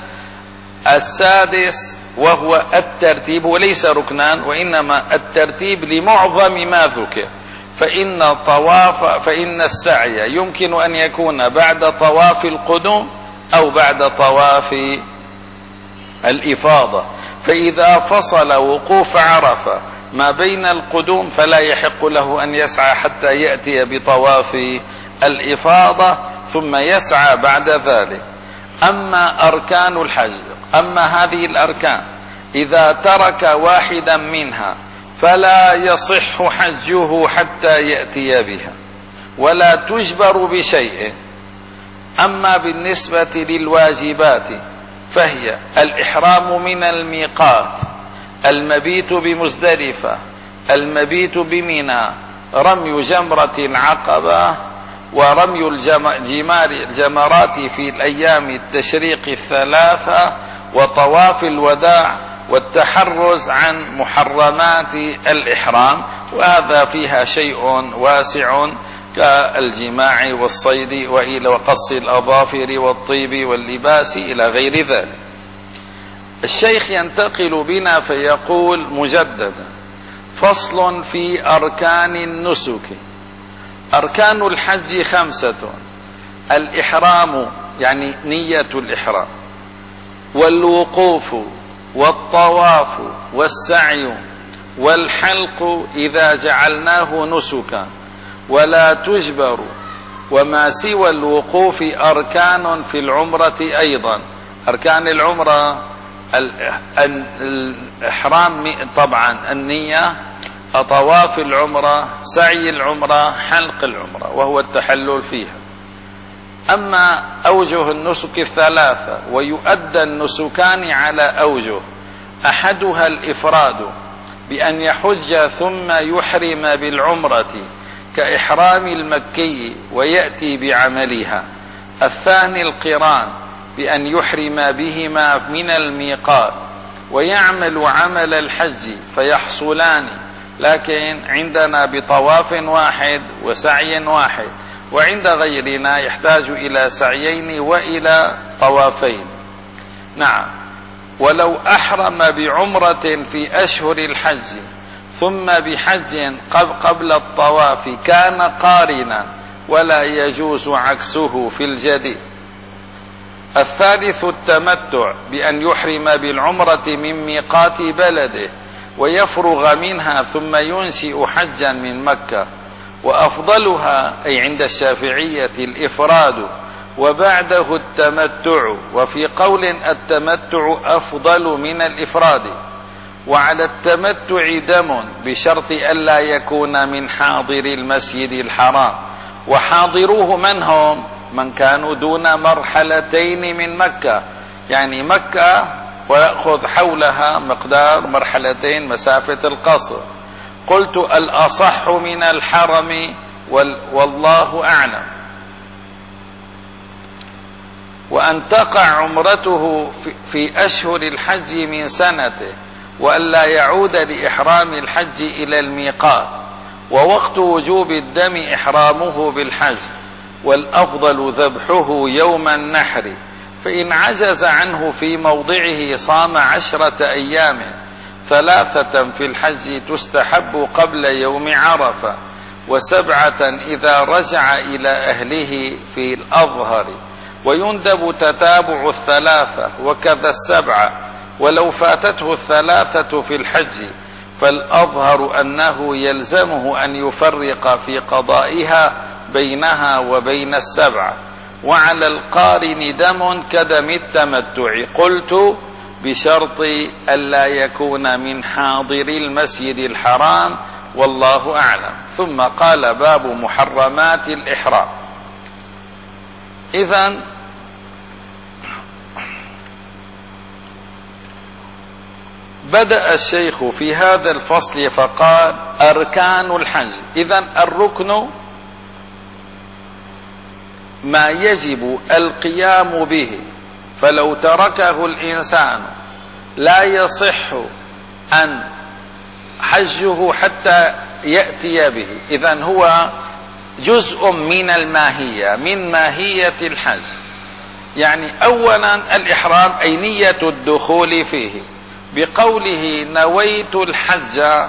السادس وهو الترتيب، وليس ركنان وإنما الترتيب لمعظم ما ذكر، فإن طواف فإن السعي يمكن أن يكون بعد طواف القدوم أو بعد طواف الإفاضة. فإذا فصل وقوف عرفة ما بين القدوم فلا يحق له أن يسعى حتى يأتي بطواف الإفاضة ثم يسعى بعد ذلك. أما أركان الحج، أما هذه الأركان إذا ترك واحدا منها فلا يصح حجه حتى يأتي بها ولا تجبر بشيء. أما بالنسبة للواجبات فهي الإحرام من الميقات، المبيت بمزدلفة، المبيت بمنى، رمي جمرة العقبة، ورمي الجمرات في الأيام التشريق الثلاثة، وطواف الوداع، والتحرز عن محرمات الإحرام، وهذا فيها شيء واسع كالجماع والصيد وإلى وقص الأظافر والطيب واللباس إلى غير ذلك. الشيخ ينتقل بنا فيقول مجددا: فصل في أركان النسك. أركان الحج خمسة: الإحرام يعني نية الإحرام، والوقوف، والطواف، والسعي، والحلق إذا جعلناه نسكا ولا تجبر. وما سوى الوقوف أركان في العمرة أيضا. أركان العمرة الإحرام طبعا، النية، طواف العمرة، سعي العمرة، حلق العمرة وهو التحلل فيها. أما أوجه النسك الثلاثة، ويؤدى النسكان على أوجه: أحدها الإفراد بأن يحج ثم يحرم بالعمرة كإحرام المكي ويأتي بعملها. الثاني القران بأن يحرم بهما من الميقات ويعمل عمل الحج فيحصلان، لكن عندنا بطواف واحد وسعي واحد، وعند غيرنا يحتاج إلى سعيين وإلى طوافين. نعم. ولو أحرم بعمرة في أشهر الحج ثم بحج قبل الطواف كان قارنا، ولا يجوز عكسه في الجديد. الثالث التمتع بأن يحرم بالعمرة من ميقات بلده ويفرغ منها ثم ينشئ حجا من مكة. وأفضلها أي عند الشافعية الإفراد وبعده التمتع، وفي قول التمتع أفضل من الإفراد. وعلى التمتع دم بشرط ألا يكون من حاضر المسجد الحرام. وحاضروه من هم؟ من كانوا دون مرحلتين من مكة، يعني مكة ويأخذ حولها مقدار مرحلتين مسافة القصر. قلت الأصح من الحرم والله أعلم. وأن تقع عمرته في أشهر الحج من سنته، وأن لا يعود لإحرام الحج إلى الميقات. ووقت وجوب الدم إحرامه بالحج، والأفضل ذبحه يوم النحر. فإن عجز عنه في موضعه صام عشرة أيام، ثلاثة في الحج تستحب قبل يوم عرفة، وسبعة إذا رجع إلى أهله في الأظهر. ويندب تتابع الثلاثة وكذا السبعة، ولو فاتته الثلاثة في الحج فالأظهر أنه يلزمه أن يفرق في قضائها بينها وبين السبعة، وعلى القارن دم كدم التمتع. قلت بشرط ألا يكون من حاضر المسجد الحرام، والله أعلم. ثم قال باب محرمات الإحرام. إذن بدأ الشيخ في هذا الفصل فقال أركان الحج. إذن الركن ما يجب القيام به، فلو تركه الإنسان لا يصح أن حجه حتى يأتي به. إذن هو جزء من الماهية، من ماهية الحج. يعني أولا الإحرام أي نية الدخول فيه، بقوله نويت الحج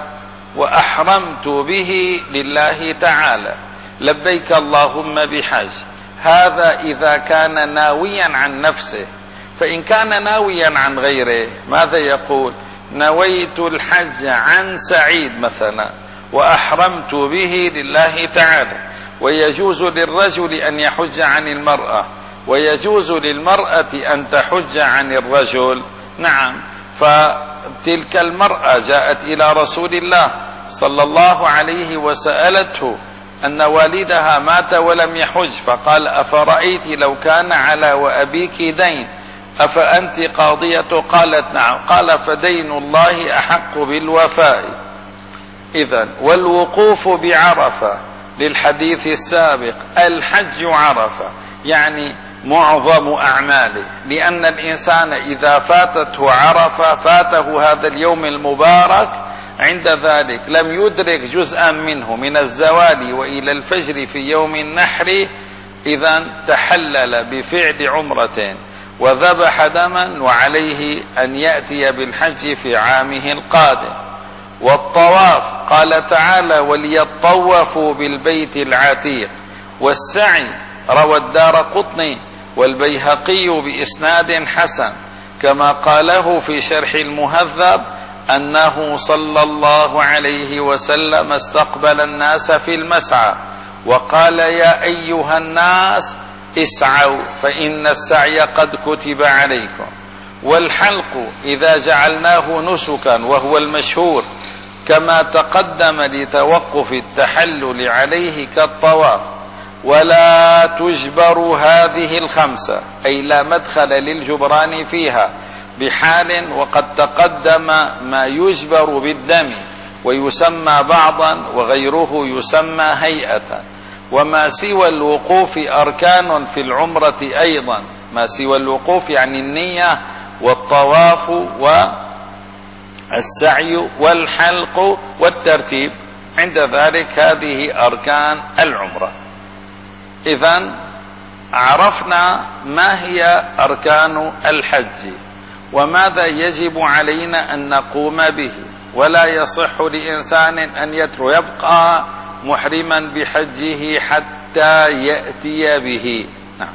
وأحرمت به لله تعالى، لبيك اللهم بحج. هذا إذا كان ناويا عن نفسه. فإن كان ناويا عن غيره ماذا يقول؟ نويت الحج عن سعيد مثلا وأحرمت به لله تعالى. ويجوز للرجل أن يحج عن المرأة، ويجوز للمرأة أن تحج عن الرجل. نعم، فتلك المرأة جاءت إلى رسول الله صلى الله عليه وسألته أن والدها مات ولم يحج، فقال أفرأيت لو كان على وأبيك دين أفأنت قاضية؟ قالت نعم. قال فدين الله أحق بالوفاء. إذن والوقوف بعرفة للحديث السابق، الحج عرفة يعني معظم أعماله، لأن الإنسان إذا فاتته عرفة فاته هذا اليوم المبارك، عند ذلك لم يدرك جزءا منه من الزوال وإلى الفجر في يوم النحر. إذن تحلل بفعل عمرتين وذبح دما، وعليه أن يأتي بالحج في عامه القادم. والطواف قال تعالى وليطوفوا بالبيت العتيق. والسعي روى الدارقطني والبيهقي بإسناد حسن كما قاله في شرح المهذب أنه صلى الله عليه وسلم استقبل الناس في المسعى وقال يا أيها الناس اسعوا فإن السعي قد كتب عليكم. والحلق إذا جعلناه نسكا وهو المشهور كما تقدم لتوقف التحلل عليه كالطواف. ولا تجبر هذه الخمسة أي لا مدخل للجبران فيها بحال، وقد تقدم ما يجبر بالدم ويسمى بعضا وغيره يسمى هيئة. وما سوى الوقوف أركان في العمرة أيضا، ما سوى الوقوف يعني النية والطواف والسعي والحلق والترتيب، عند ذلك هذه أركان العمرة. إذن عرفنا ما هي أركان الحج وماذا يجب علينا أن نقوم به. ولا يصح لإنسان أن يترك يبقى محرما بحجه حتى يأتي به. نعم.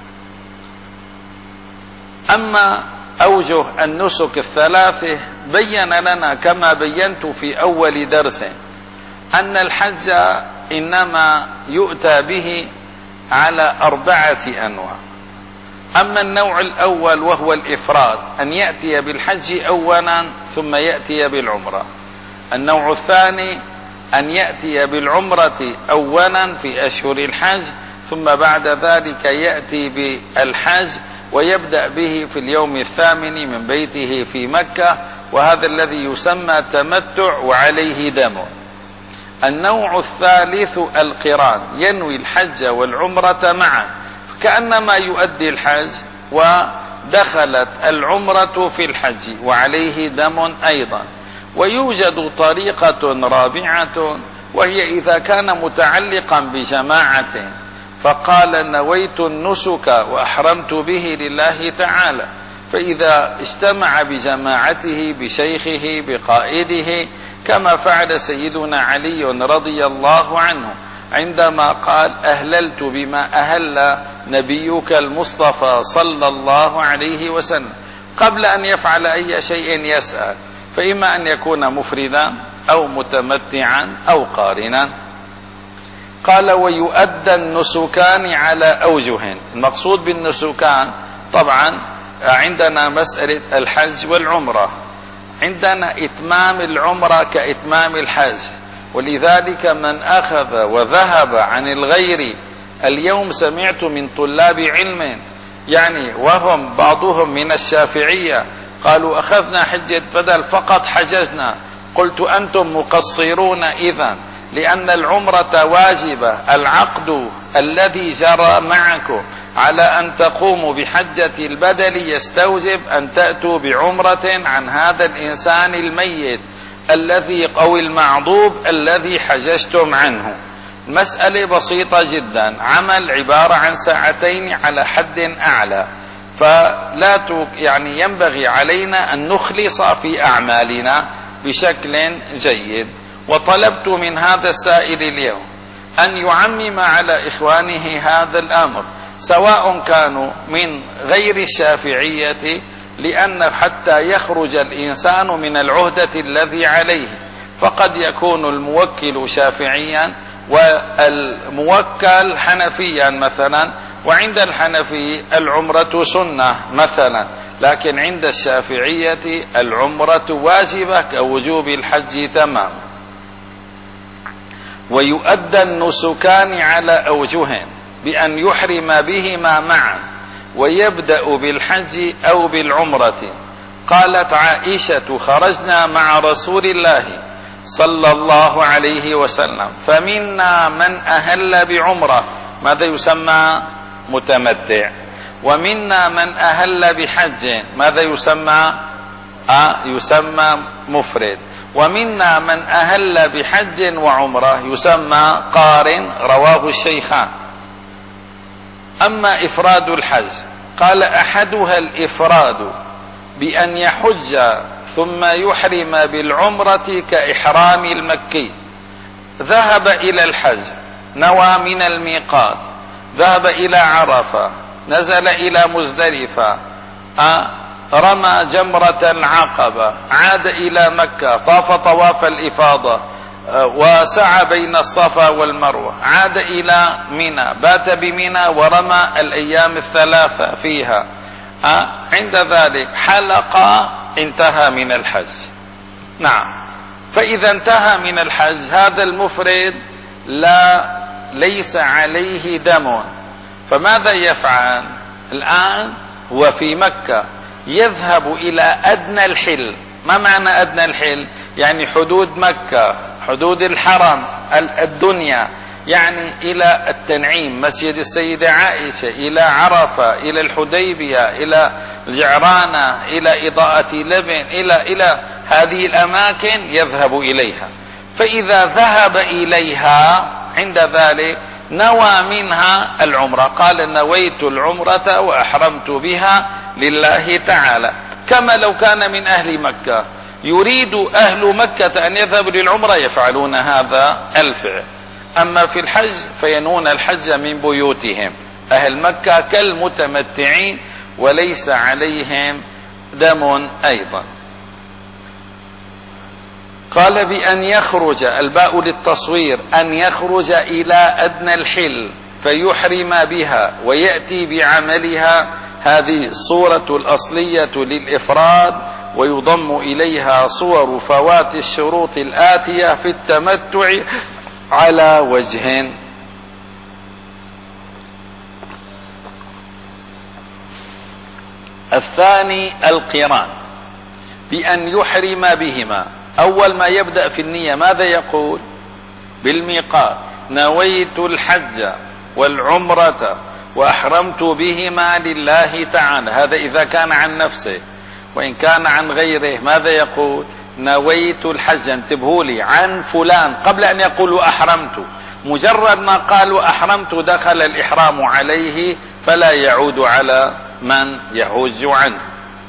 أما أوجه النسك الثلاثة بين لنا كما بينت في أول درس أن الحج إنما يؤتى به على أربعة أنواع. أما النوع الأول وهو الإفراد، أن يأتي بالحج أولا ثم يأتي بالعمرة. النوع الثاني أن يأتي بالعمرة أولا في أشهر الحج ثم بعد ذلك يأتي بالحج ويبدأ به في اليوم الثامن من بيته في مكة، وهذا الذي يسمى تمتع وعليه دم. النوع الثالث القران، ينوي الحج والعمرة معا كأنما يؤدي الحج ودخلت العمرة في الحج وعليه دم أيضا. ويوجد طريقة رابعة وهي إذا كان متعلقا بجماعة فقال نويت النسك وأحرمت به لله تعالى، فإذا اجتمع بجماعته بشيخه بقائده كما فعل سيدنا علي رضي الله عنه عندما قال أهللت بما أهل نبيك المصطفى صلى الله عليه وسلم، قبل أن يفعل أي شيء يسأل، فإما أن يكون مفردا أو متمتعا أو قارنا. قال ويؤدى النسكان على أوجه. المقصود بالنسكان طبعا عندنا مسألة الحج والعمرة، عندنا إتمام العمرة كإتمام الحج، ولذلك من أخذ وذهب عن الغير. اليوم سمعت من طلاب علم يعني وهم بعضهم من الشافعية قالوا أخذنا حجة بدل فقط حججنا. قلت أنتم مقصرون إذن، لأن العمرة واجبة. العقد الذي جرى معكم على أن تقوموا بحجة البدل يستوجب أن تأتوا بعمرة عن هذا الإنسان الميت الذي أو المعضوب الذي حججتم عنه. مسألة بسيطة جدا، عمل عبارة عن ساعتين على حد أعلى، فلا يعني ينبغي علينا أن نخلص في أعمالنا بشكل جيد. وطلبت من هذا السائل اليوم أن يعمم على إخوانه هذا الأمر، سواء كانوا من غير الشافعية، لأن حتى يخرج الإنسان من العهدة الذي عليه. فقد يكون الموكل شافعيا والموكل حنفيا مثلا، وعند الحنفي العمرة سنة مثلا، لكن عند الشافعية العمرة واجبة كوجوب الحج تمام. ويؤدى النسكان على أوجه بأن يحرم بهما معا ويبدأ بالحج أو بالعمرة. قالت عائشة خرجنا مع رسول الله صلى الله عليه وسلم فمنا من أهل بعمرة، ماذا يسمى؟ متمتع. ومنا من أهل بحج، ماذا يسمى؟ آه يسمى مفرد. ومنا من أهل بحج وعمرة يسمى قارن، رواه الشيخان. أما إفراد الحج قال أحدها الإفراد بأن يحج ثم يحرم بالعمرة كإحرام المكي. ذهب إلى الحج، نوى من الميقات، ذهب إلى عرفة، نزل إلى مزدلفة، رمى جمرة العقبة، عاد إلى مكة، طاف طواف الإفاضة، وسعى بين الصفا والمروة، عاد إلى منى، بات بمنى ورمى الأيام الثلاثة فيها. عند ذلك حلق، انتهى من الحج. نعم، فإذا انتهى من الحج هذا المفرد لا ليس عليه دم، فماذا يفعل الآن؟ هو في مكة، يذهب إلى أدنى الحل. ما معنى أدنى الحل؟ يعني حدود مكة، حدود الحرم الدنيا، يعني إلى التنعيم، مسجد السيدة عائشة، إلى عرفة، إلى الحديبية، إلى الجعرانة، إلى إضاءة لبن، إلى إلى هذه الأماكن يذهب إليها. فإذا ذهب إليها عند ذلك نوى منها العمرة، قال نويت العمرة وأحرمت بها لله تعالى. كما لو كان من أهل مكة، يريد أهل مكة أن يذهبوا للعمرة يفعلون هذا الفعل. أما في الحج فينون الحج من بيوتهم. أهل مكة كالمتمتعين وليس عليهم دم أيضا. قال بأن يخرج، الباء للتصوير، أن يخرج إلى أدنى الحل فيحرم بها ويأتي بعملها. هذه الصورة الأصلية للإفراد، ويضم إليها صور فوات الشروط الآتية في التمتع على وجه. الثاني القران بأن يحرم بهما. أول ما يبدأ في النية ماذا يقول؟ بالميقات نويت الحج والعمرة وأحرمت بهما لله تعالى. هذا إذا كان عن نفسه. وإن كان عن غيره ماذا يقول؟ نويت الحج، انتبهوا لي، عن فلان، قبل أن يقول أحرمت. مجرد ما قال أحرمت دخل الإحرام عليه، فلا يعود على من يحج عنه.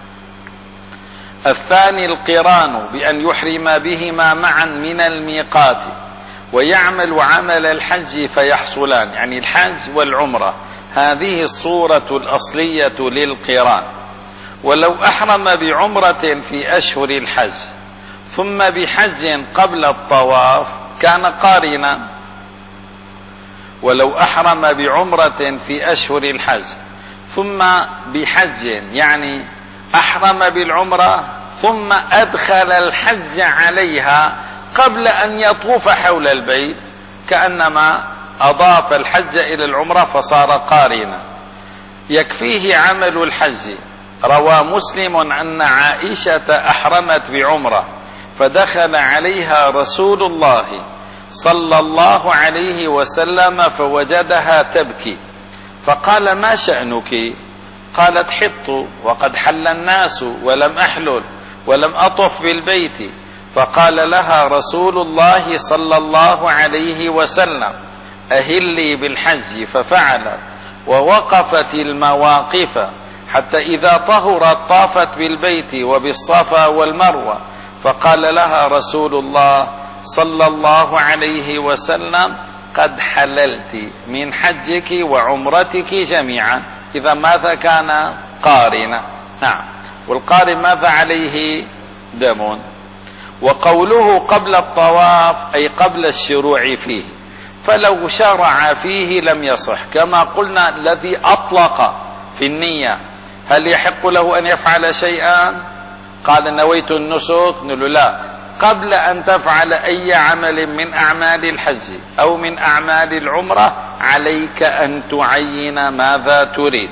الثاني القران بأن يحرم بهما معا من الميقات ويعمل عمل الحج فيحصلان، يعني الحج والعمرة. هذه الصورة الأصلية للقران. ولو أحرم بعمرة في أشهر الحج ثم بحج قبل الطواف كان قارنا. ولو أحرم بعمرة في أشهر الحج ثم بحج، يعني أحرم بالعمرة ثم أدخل الحج عليها قبل أن يطوف حول البيت، كأنما أضاف الحج إلى العمرة فصار قارنا. يكفيه عمل الحج. روى مسلم أن عائشة أحرمت بعمرة فدخل عليها رسول الله صلى الله عليه وسلم فوجدها تبكي، فقال: ما شأنك؟ قالت: حط وقد حل الناس ولم أحلل ولم أطف بالبيت. فقال لها رسول الله صلى الله عليه وسلم: أهلي بالحج. ففعلت، ووقفت المواقف حتى إذا طهرت طافت بالبيت وبالصفا والمروة. فقال لها رسول الله صلى الله عليه وسلم: قد حللت من حجك وعمرتك جميعا. إذا ماذا كان؟ قارنا. نعم. والقارن ماذا عليه؟ دم. وقوله قبل الطواف أي قبل الشروع فيه، فلو شرع فيه لم يصح. كما قلنا الذي أطلق في النية هل يحق له أن يفعل شيئا؟ قال: نويت النسك. نقول لا، قبل أن تفعل أي عمل من أعمال الحج أو من أعمال العمرة عليك أن تعين ماذا تريد،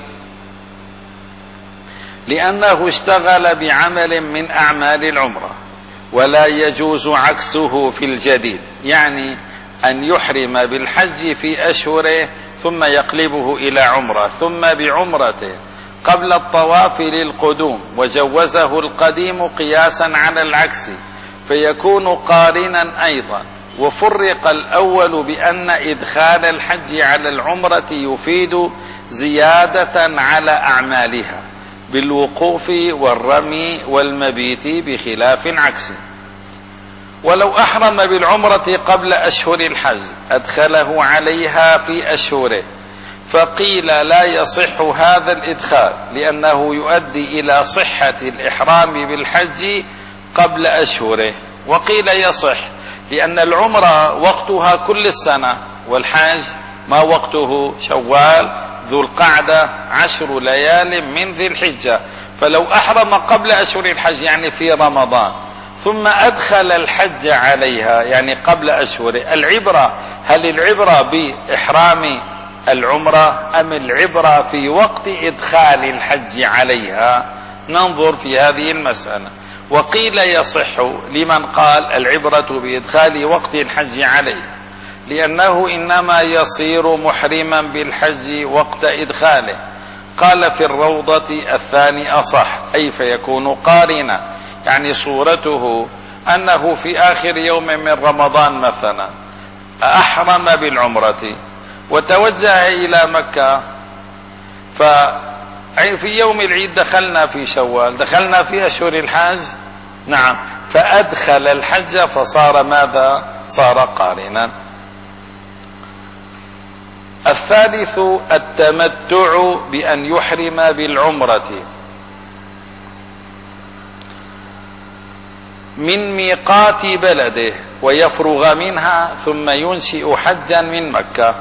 لأنه اشتغل بعمل من أعمال العمرة. ولا يجوز عكسه في الجديد، يعني أن يحرم بالحج في أشهره ثم يقلبه إلى عمرة، ثم بعمرته قبل الطواف للقدوم، وجوزه القديم قياسا على العكس فيكون قارنا أيضا. وفرق الأول بأن إدخال الحج على العمرة يفيد زيادة على أعمالها بالوقوف والرمي والمبيت، بخلاف العكس. ولو أحرم بالعمرة قبل أشهر الحج أدخله عليها في أشهره، فقيل لا يصح هذا الإدخال لأنه يؤدي إلى صحة الإحرام بالحج قبل أشهره. وقيل يصح لأن العمرة وقتها كل السنة، والحج ما وقته؟ شوال ذو القعدة عشر ليال من ذي الحجة. فلو أحرم قبل أشهر الحج يعني في رمضان ثم أدخل الحج عليها يعني قبل أشهره، العبرة هل العبرة بإحرام العمرة أم العبرة في وقت إدخال الحج عليها؟ ننظر في هذه المسألة. وقيل يصح لمن قال العبرة بإدخال وقت الحج عليه، لأنه إنما يصير محرما بالحج وقت إدخاله. قال في الروضة الثاني أصح، أي فيكون قارنا، يعني صورته أنه في آخر يوم من رمضان مثلا أحرم بالعمرة وتوجه إلى مكة، ففي يوم العيد دخلنا في شوال، دخلنا في أشهر الحج، نعم، فأدخل الحج فصار ماذا؟ صار قارنا. الثالث التمتع بأن يحرم بالعمرة من ميقات بلده ويفرغ منها ثم ينشئ حجا من مكة.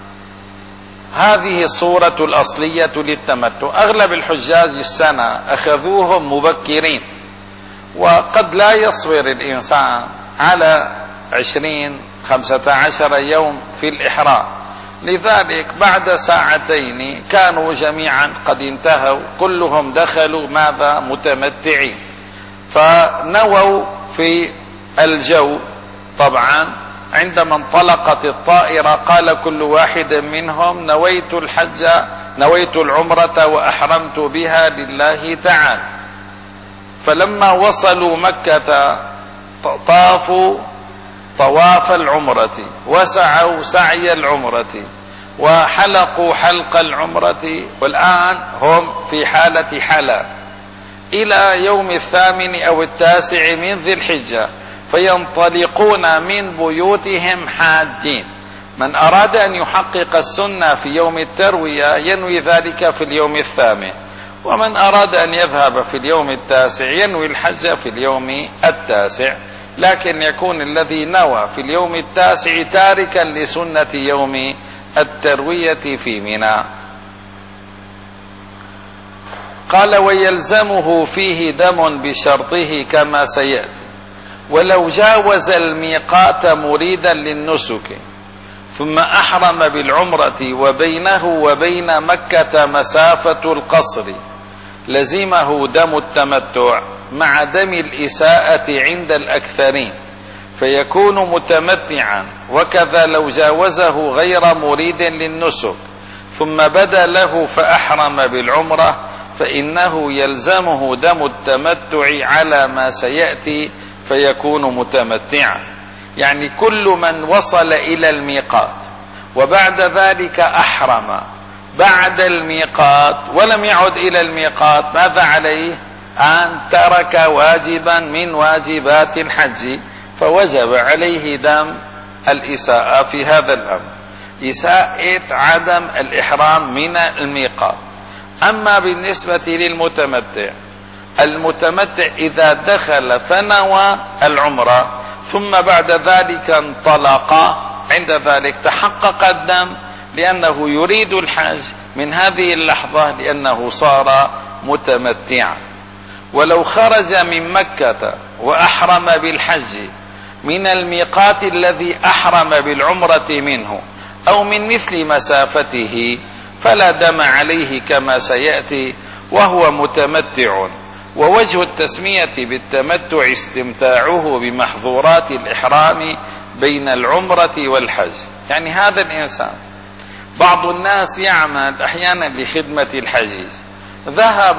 هذه الصورة الأصلية للتمتع. أغلب الحجاج السنة أخذوهم مبكرين، وقد لا يصبر الإنسان على عشرين خمسة عشر يوم في الإحرام، لذلك بعد ساعتين كانوا جميعا قد انتهوا، كلهم دخلوا ماذا؟ متمتعين. فنووا في الجو. طبعا عندما انطلقت الطائرة قال كل واحد منهم نويت الحج نويت العمرة وأحرمت بها لله تعالى. فلما وصلوا مكة طافوا طواف العمرة وسعوا سعي العمرة وحلقوا حلق العمرة، والآن هم في حالة حلال إلى يوم الثامن أو التاسع من ذي الحجة، فينطلقون من بيوتهم حاجين. من أراد أن يحقق السنة في يوم التروية ينوي ذلك في اليوم الثامن، ومن أراد أن يذهب في اليوم التاسع ينوي الحج في اليوم التاسع، لكن يكون الذي نوى في اليوم التاسع تاركا لسنة يوم التروية في منى. قال ويلزمه فيه دم بشرطه كما سيأتي، ولو جاوز الميقات مريدا للنسك ثم أحرم بالعمرة وبينه وبين مكة مسافة القصر لزمه دم التمتع مع دم الإساءة عند الأكثرين فيكون متمتعا. وكذا لو جاوزه غير مريد للنسك ثم بدا له فأحرم بالعمرة فإنه يلزمه دم التمتع على ما سيأتي فيكون متمتعا. يعني كل من وصل إلى الميقات وبعد ذلك أحرم بعد الميقات ولم يعد إلى الميقات، ماذا عليه؟ أن ترك واجبا من واجبات الحج، فوجب عليه دم الإساءة في هذا الأمر، إساءة عدم الإحرام من الميقات. أما بالنسبة للمتمتع، المتمتع إذا دخل فنوى العمرة ثم بعد ذلك انطلق، عند ذلك تحقق الدم لأنه يريد الحج من هذه اللحظة لأنه صار متمتعا. ولو خرج من مكة وأحرم بالحج من الميقات الذي أحرم بالعمرة منه أو من مثل مسافته فلا دم عليه كما سيأتي وهو متمتع. ووجه التسمية بالتمتع استمتاعه بمحظورات الإحرام بين العمرة والحج. يعني هذا الإنسان، بعض الناس يعمل أحيانا لخدمة الحجيج، ذهب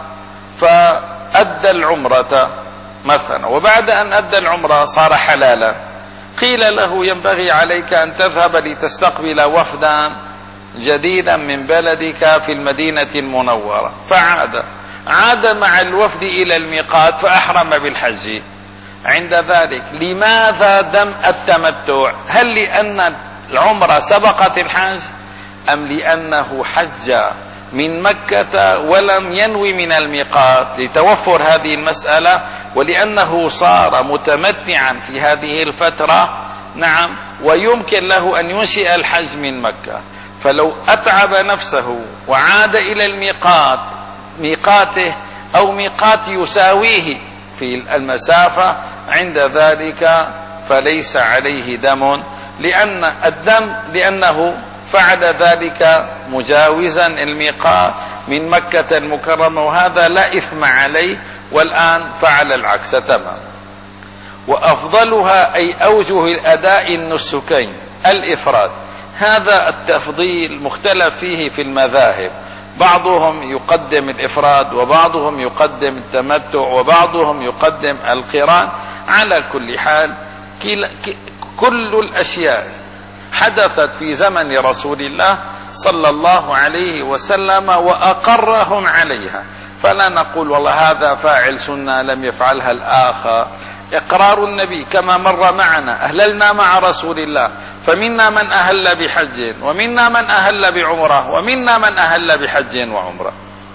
فأدى العمرة مثلا وبعد أن أدى العمرة صار حلالا، قيل له ينبغي عليك أن تذهب لتستقبل وفدا جديدا من بلدك في المدينة المنورة، فعاد عاد مع الوفد إلى الميقات فأحرم بالحج. عند ذلك لماذا دم التمتع؟ هل لأن العمرة سبقت الحج أم لأنه حج من مكة ولم ينوي من الميقات لتوفر هذه المسألة ولأنه صار متمتعا في هذه الفترة؟ نعم، ويمكن له أن ينشئ الحج من مكة، فلو أتعب نفسه وعاد إلى الميقات ميقاته أو ميقات يساويه في المسافة عند ذلك فليس عليه دم، لأن الدم لأنه فعل ذلك مجاوزا الميقات من مكة المكرمة، وهذا لا إثم عليه، والآن فعل العكس تمام. وأفضلها أي أوجه الأداء النسكين الإفراد. هذا التفضيل مختلف فيه في المذاهب، بعضهم يقدم الإفراد وبعضهم يقدم التمتع وبعضهم يقدم القران. على كل حال كل الأشياء حدثت في زمن رسول الله صلى الله عليه وسلم وأقرهم عليها، فلا نقول والله هذا فاعل سنة لم يفعلها الآخر. إقرار النبي كما مر معنا، أهللنا مع رسول الله، فمنا من أهل بحج ومنا من أهل بعمرة ومنا من أهل بحج وعمرة.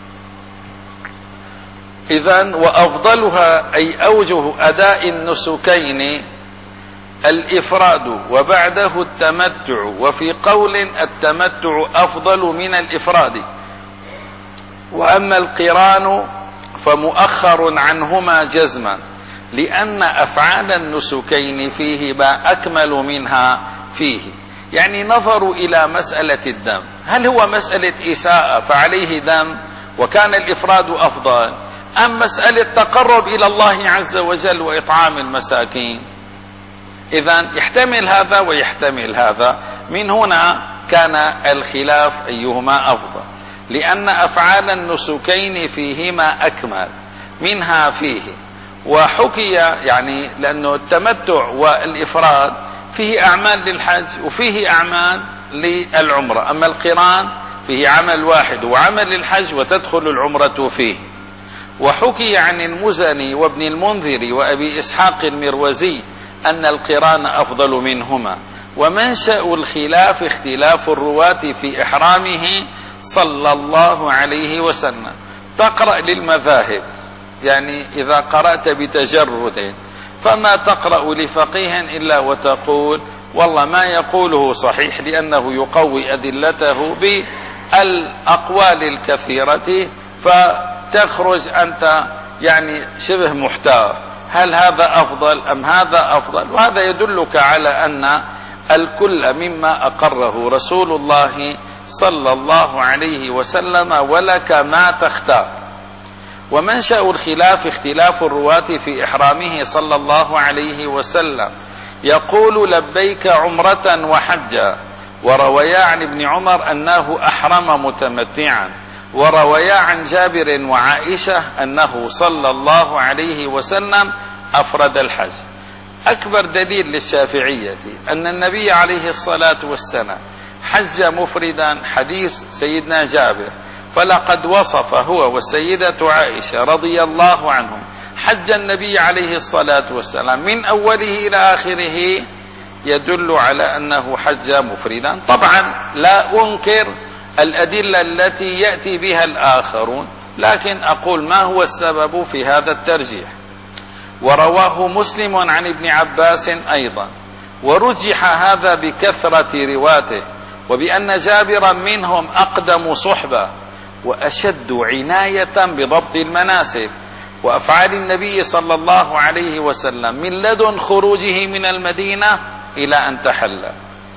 إذن وأفضلها أي أوجه أداء النسكين الإفراد وبعده التمتع، وفي قول التمتع أفضل من الإفراد. وأما القران فمؤخر عنهما جزما، لأن أفعال النسكين فيه ما أكمل منها فيه. يعني نظروا إلى مسألة الدم، هل هو مسألة إساءة فعليه دم وكان الإفراد أفضل، أم مسألة تقرب إلى الله عز وجل وإطعام المساكين؟ إذن يحتمل هذا ويحتمل هذا، من هنا كان الخلاف أيهما أفضل، لأن أفعال النسكين فيهما أكمل منها فيه. وحكي يعني لأنه التمتع والإفراد فيه أعمال للحج وفيه أعمال للعمرة، أما القران فيه عمل واحد وعمل للحج وتدخل العمرة فيه. وحكي عن المزني وابن المنذر وأبي إسحاق المروزي أن القران أفضل منهما. ومنشأ الخلاف اختلاف الرواة في إحرامه صلى الله عليه وسلم. تقرأ للمذاهب، يعني إذا قرأت بتجرد فما تقرأ لفقيه إلا وتقول والله ما يقوله صحيح، لأنه يقوي أدلته بالأقوال الكثيرة، فتخرج أنت يعني شبه محتار، هل هذا أفضل أم هذا أفضل؟ وهذا يدلك على أن الكل مما أقره رسول الله صلى الله عليه وسلم، ولك ما تختار. ومنشأ الخلاف اختلاف الرواة في إحرامه صلى الله عليه وسلم، يقول لبيك عمرة وحجا، ورويا عن ابن عمر أنه أحرم متمتعا، ورويا عن جابر وعائشة أنه صلى الله عليه وسلم أفرد الحج. أكبر دليل للشافعية أن النبي عليه الصلاة والسلام حج مفردا حديث سيدنا جابر، فلقد وصف هو والسيدة عائشة رضي الله عنهم حج النبي عليه الصلاة والسلام من أوله إلى آخره، يدل على أنه حج مفردا. طبعا لا أنكر الأدلة التي يأتي بها الآخرون، لكن أقول ما هو السبب في هذا الترجيح. ورواه مسلم عن ابن عباس أيضا، ورجح هذا بكثرة رواته، وبأن جابرا منهم أقدم صحبة وأشد عناية بضبط المناسك وأفعال النبي صلى الله عليه وسلم من لدن خروجه من المدينة إلى أن تحل.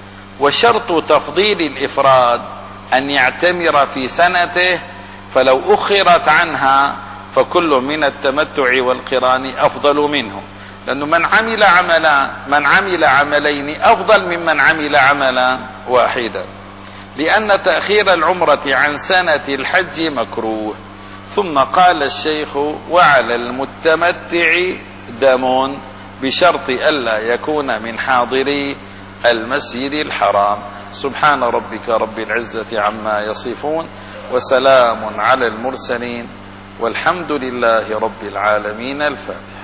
وشرط تفضيل الإفراد أن يعتمر في سنته، فلو أخرت عنها فكل من التمتع والقران أفضل منه، لأنه من عمل عملا من عمل عملين أفضل ممن عمل عملا واحدا، لأن تأخير العمرة عن سنة الحج مكروه. ثم قال الشيخ: وعلى المتمتع دم، بشرط ألا يكون من حاضري المسجد الحرام. سبحان ربك رب العزة عما يصفون، وسلام على المرسلين، والحمد لله رب العالمين. الفاتحة.